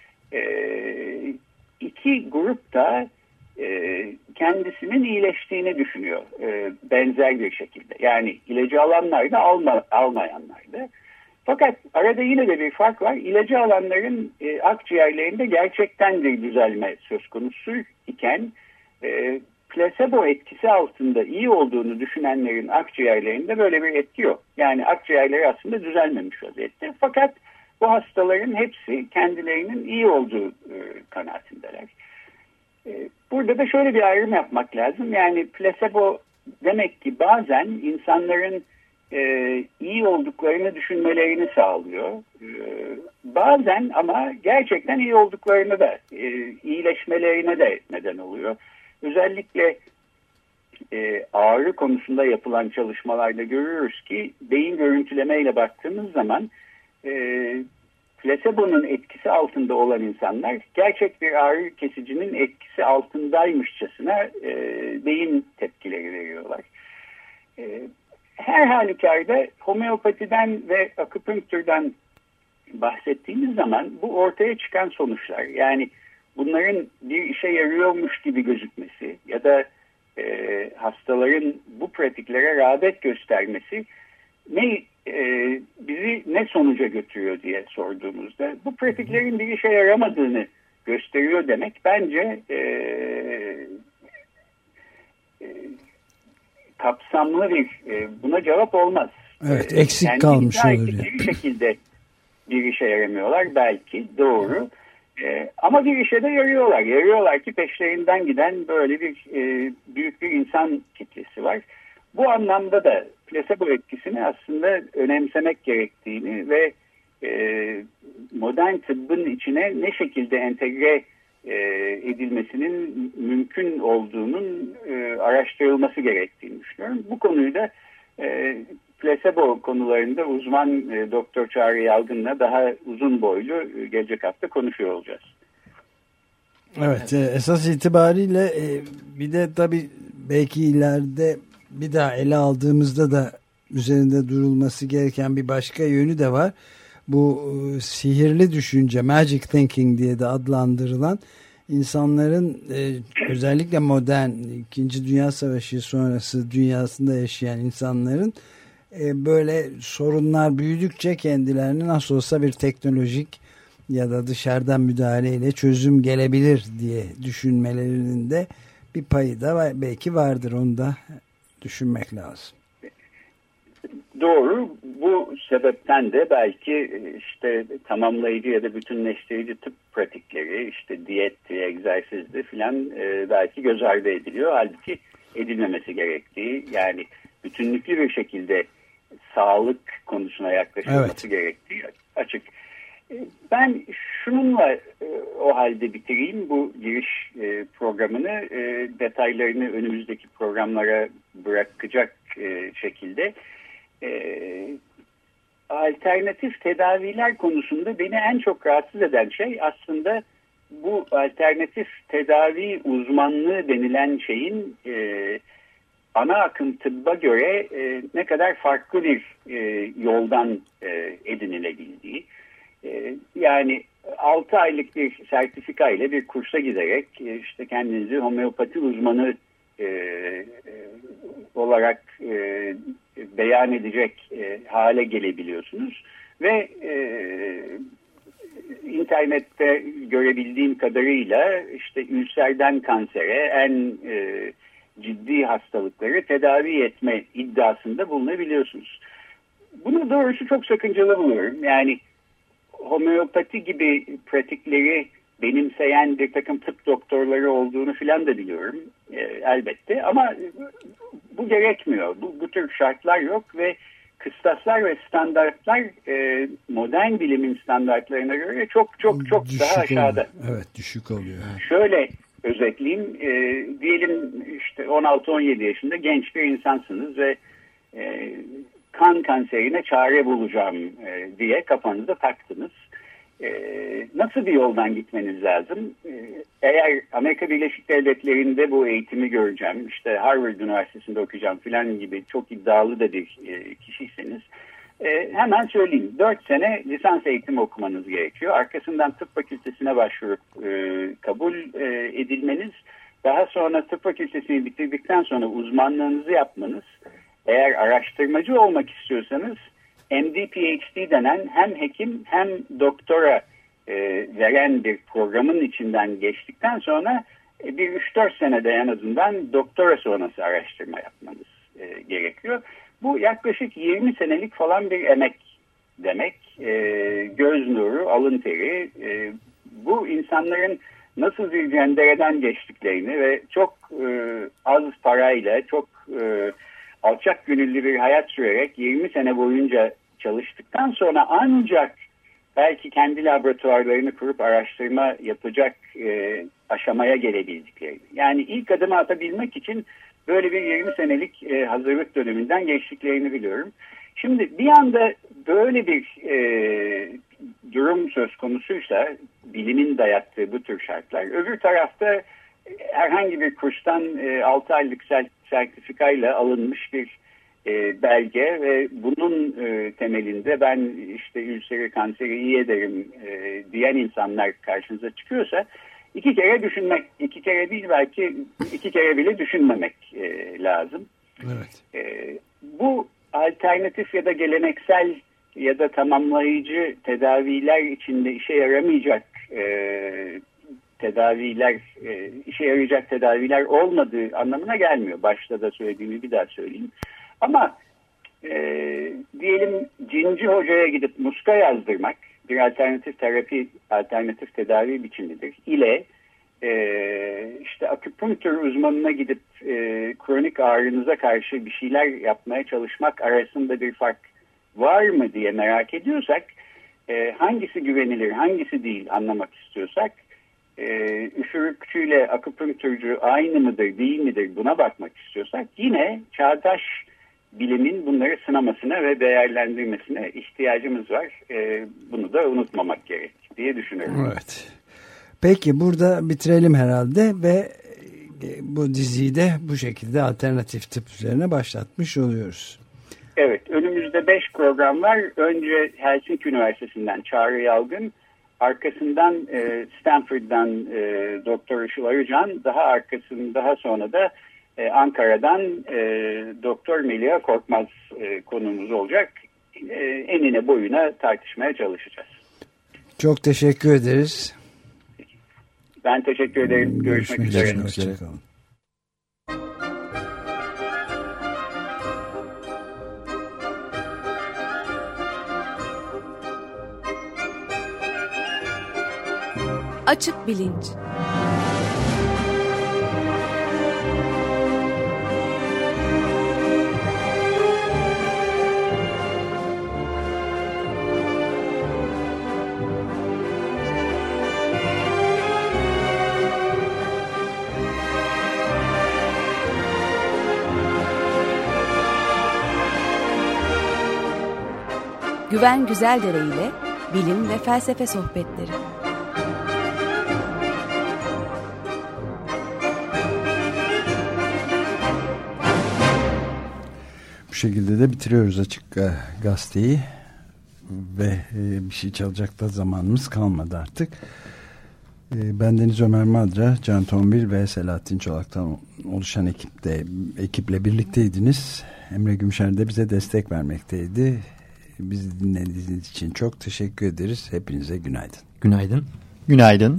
iki grup da kendisinin iyileştiğini düşünüyor benzer bir şekilde. Yani ilacı alanlar da almayanlar da. Fakat arada yine de bir fark var. İlacı alanların akciğerlerinde gerçekten bir düzelme söz konusu iken plasebo etkisi altında iyi olduğunu düşünenlerin akciğerlerinde böyle bir etki yok. Yani akciğerleri aslında düzelmemiş vaziyette. Fakat bu hastaların hepsi kendilerinin iyi olduğu kanaatindeler. Burada da şöyle bir ayrım yapmak lazım. Yani plasebo demek ki bazen insanların iyi olduklarını düşünmelerini sağlıyor. Bazen ama gerçekten iyi olduklarını da iyileşmelerine de neden oluyor. Özellikle ağrı konusunda yapılan çalışmalarda görüyoruz ki beyin görüntülemeyle baktığımız zaman plasebonun etkisi altında olan insanlar gerçek bir ağrı kesicinin etkisi altındaymışçasına beyin tepkileri veriyorlar. her halükarda homeopatiden ve akupunktürden bahsettiğimiz zaman bu ortaya çıkan sonuçlar, yani bunların bir işe yarıyormuş gibi gözükmesi ya da hastaların bu pratiklere rağbet göstermesi bizi ne sonuca götürüyor diye sorduğumuzda bu pratiklerin bir işe yaramadığını gösteriyor demek bence kapsamlı bir buna cevap olmaz. Evet, eksik kalmış olur. Bir şekilde bir işe yaramıyorlar belki, doğru. Ama bir işe de yarıyorlar. Yarıyorlar ki peşlerinden giden böyle bir büyük bir insan kitlesi var. Bu anlamda da plasebo etkisini aslında önemsemek gerektiğini ve modern tıbbın içine ne şekilde entegre edilmesinin mümkün olduğunun araştırılması gerektiğini düşünüyorum. Bu konuyu da plasebo konularında uzman Doktor Çağrı Yalgın'la daha uzun boylu gelecek hafta konuşuyor olacağız. Evet, esas itibariyle bir de tabii belki ileride bir daha ele aldığımızda da üzerinde durulması gereken bir başka yönü de var. Bu sihirli düşünce, magic thinking diye de adlandırılan insanların özellikle modern 2. Dünya Savaşı sonrası dünyasında yaşayan insanların böyle sorunlar büyüdükçe kendilerini nasıl olsa bir teknolojik ya da dışarıdan müdahaleyle çözüm gelebilir diye düşünmelerinin de bir payı da belki vardır. Onu da düşünmek lazım. Doğru. Bu sebepten de belki işte tamamlayıcı ya da bütünleştirici tıp pratikleri, işte diyetti, egzersizdi filan belki göz ardı ediliyor. Halbuki edilmemesi gerektiği, yani bütünlüklü bir şekilde sağlık konusuna yaklaşılması gerektiği açık. Ben şununla o halde bitireyim bu giriş programını, detaylarını önümüzdeki programlara bırakacak şekilde. Alternatif tedaviler konusunda beni en çok rahatsız eden şey aslında bu alternatif tedavi uzmanlığı denilen şeyin ana akım tıbba göre ne kadar farklı bir yoldan edinilebildiği. Yani 6 aylık bir sertifika ile bir kursa giderek işte kendinizi homeopati uzmanı olarak beyan edecek hale gelebiliyorsunuz ve internette görebildiğim kadarıyla işte ülserden kansere en ciddi hastalıkları tedavi etme iddiasında bulunabiliyorsunuz. Bunu doğrusu çok sakıncalı buluyorum. Yani homeopati gibi pratikleri benimseyen bir takım tıp doktorları olduğunu filan da biliyorum elbette, ama bu gerekmiyor. Bu tür şartlar yok ve kıstaslar ve standartlar modern bilimin standartlarına göre çok daha aşağıda. Evet, düşük oluyor. Şöyle özetleyeyim, diyelim işte 16-17 yaşında genç bir insansınız ve kan kanserine çare bulacağım diye kafanızda taktınız. Nasıl bir yoldan gitmeniz lazım? Eğer Amerika Birleşik Devletleri'nde bu eğitimi göreceğim, işte Harvard Üniversitesi'nde okuyacağım filan gibi çok iddialı da bir kişiyseniz hemen söyleyeyim. 4 sene lisans eğitimi okumanız gerekiyor. Arkasından tıp fakültesine başvurup kabul edilmeniz, daha sonra tıp fakültesini bitirdikten sonra uzmanlığınızı yapmanız, eğer araştırmacı olmak istiyorsanız MD, PhD denen hem hekim hem doktora veren bir programın içinden geçtikten sonra bir 3-4 senede en azından doktora sonrası araştırma yapmanız gerekiyor. Bu yaklaşık 20 senelik falan bir emek demek. Göz nuru, alın teri. Bu insanların nasıl bir cendereden geçtiklerini ve çok az parayla, çok alçak gönüllü bir hayat sürerek 20 sene boyunca çalıştıktan sonra ancak belki kendi laboratuvarlarını kurup araştırma yapacak aşamaya gelebildiklerini. Yani ilk adımı atabilmek için böyle bir 20 senelik hazırlık döneminden geçtiklerini biliyorum. Şimdi bir anda böyle bir durum söz konusuysa, bilimin dayattığı bu tür şartlar, öbür tarafta herhangi bir kurstan 6 aylık sertifikayla alınmış bir belge ve bunun temelinde ben işte ülseri kanseri iyi ederim diyen insanlar karşınıza çıkıyorsa 2 kere düşünmek, 2 kere değil belki 2 kere bile düşünmemek lazım. Evet. Bu alternatif ya da geleneksel ya da tamamlayıcı tedaviler içinde işe yaramayacak işe yarayacak tedaviler olmadığı anlamına gelmiyor. Başta da söylediğimi bir daha söyleyeyim. Ama diyelim cinci hocaya gidip muska yazdırmak bir alternatif terapi, alternatif tedavi biçimidir. İle işte akupunktur uzmanına gidip kronik ağrınıza karşı bir şeyler yapmaya çalışmak arasında bir fark var mı diye merak ediyorsak, hangisi güvenilir, hangisi değil anlamak istiyorsak, üfürükçüyle akupunkturcu aynı mıdır, değil midir buna bakmak istiyorsak yine çağdaş bilimin bunları sınamasına ve değerlendirmesine ihtiyacımız var. Bunu da unutmamak gerek diye düşünüyorum. Evet. Peki burada bitirelim herhalde ve bu diziyi de bu şekilde alternatif tıp üzerine başlatmış oluyoruz. Evet, önümüzde 5 program var. Önce Helsinki Üniversitesi'nden Çağrı Yalgın, arkasından Stanford'dan Doktor Işıl Arıcan, daha sonra da Ankara'dan Doktor Melia Korkmaz konuğumuz olacak. Enine boyuna tartışmaya çalışacağız. Çok teşekkür ederiz. Ben teşekkür ederim. Görüşmek üzere. Hoşçakalın. Açık Bilinç. Güven Güzeldere ile bilim ve felsefe sohbetleri. Bu şekilde de bitiriyoruz Açık Gazeteyi ve bir şey çalacak da zamanımız kalmadı artık. Ben Deniz Ömer Madra, Can Tombil ve Selahattin Çolak'tan oluşan ekiple birlikteydiniz. Emre Gümşer de bize destek vermekteydi. Bizi dinlediğiniz için çok teşekkür ederiz. Hepinize günaydın. Günaydın. Günaydın.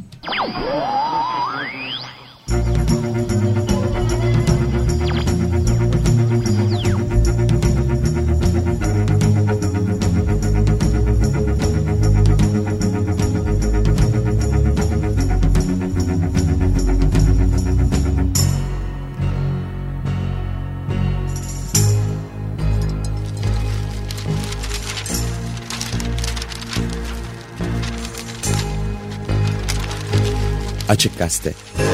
Açık Gazete.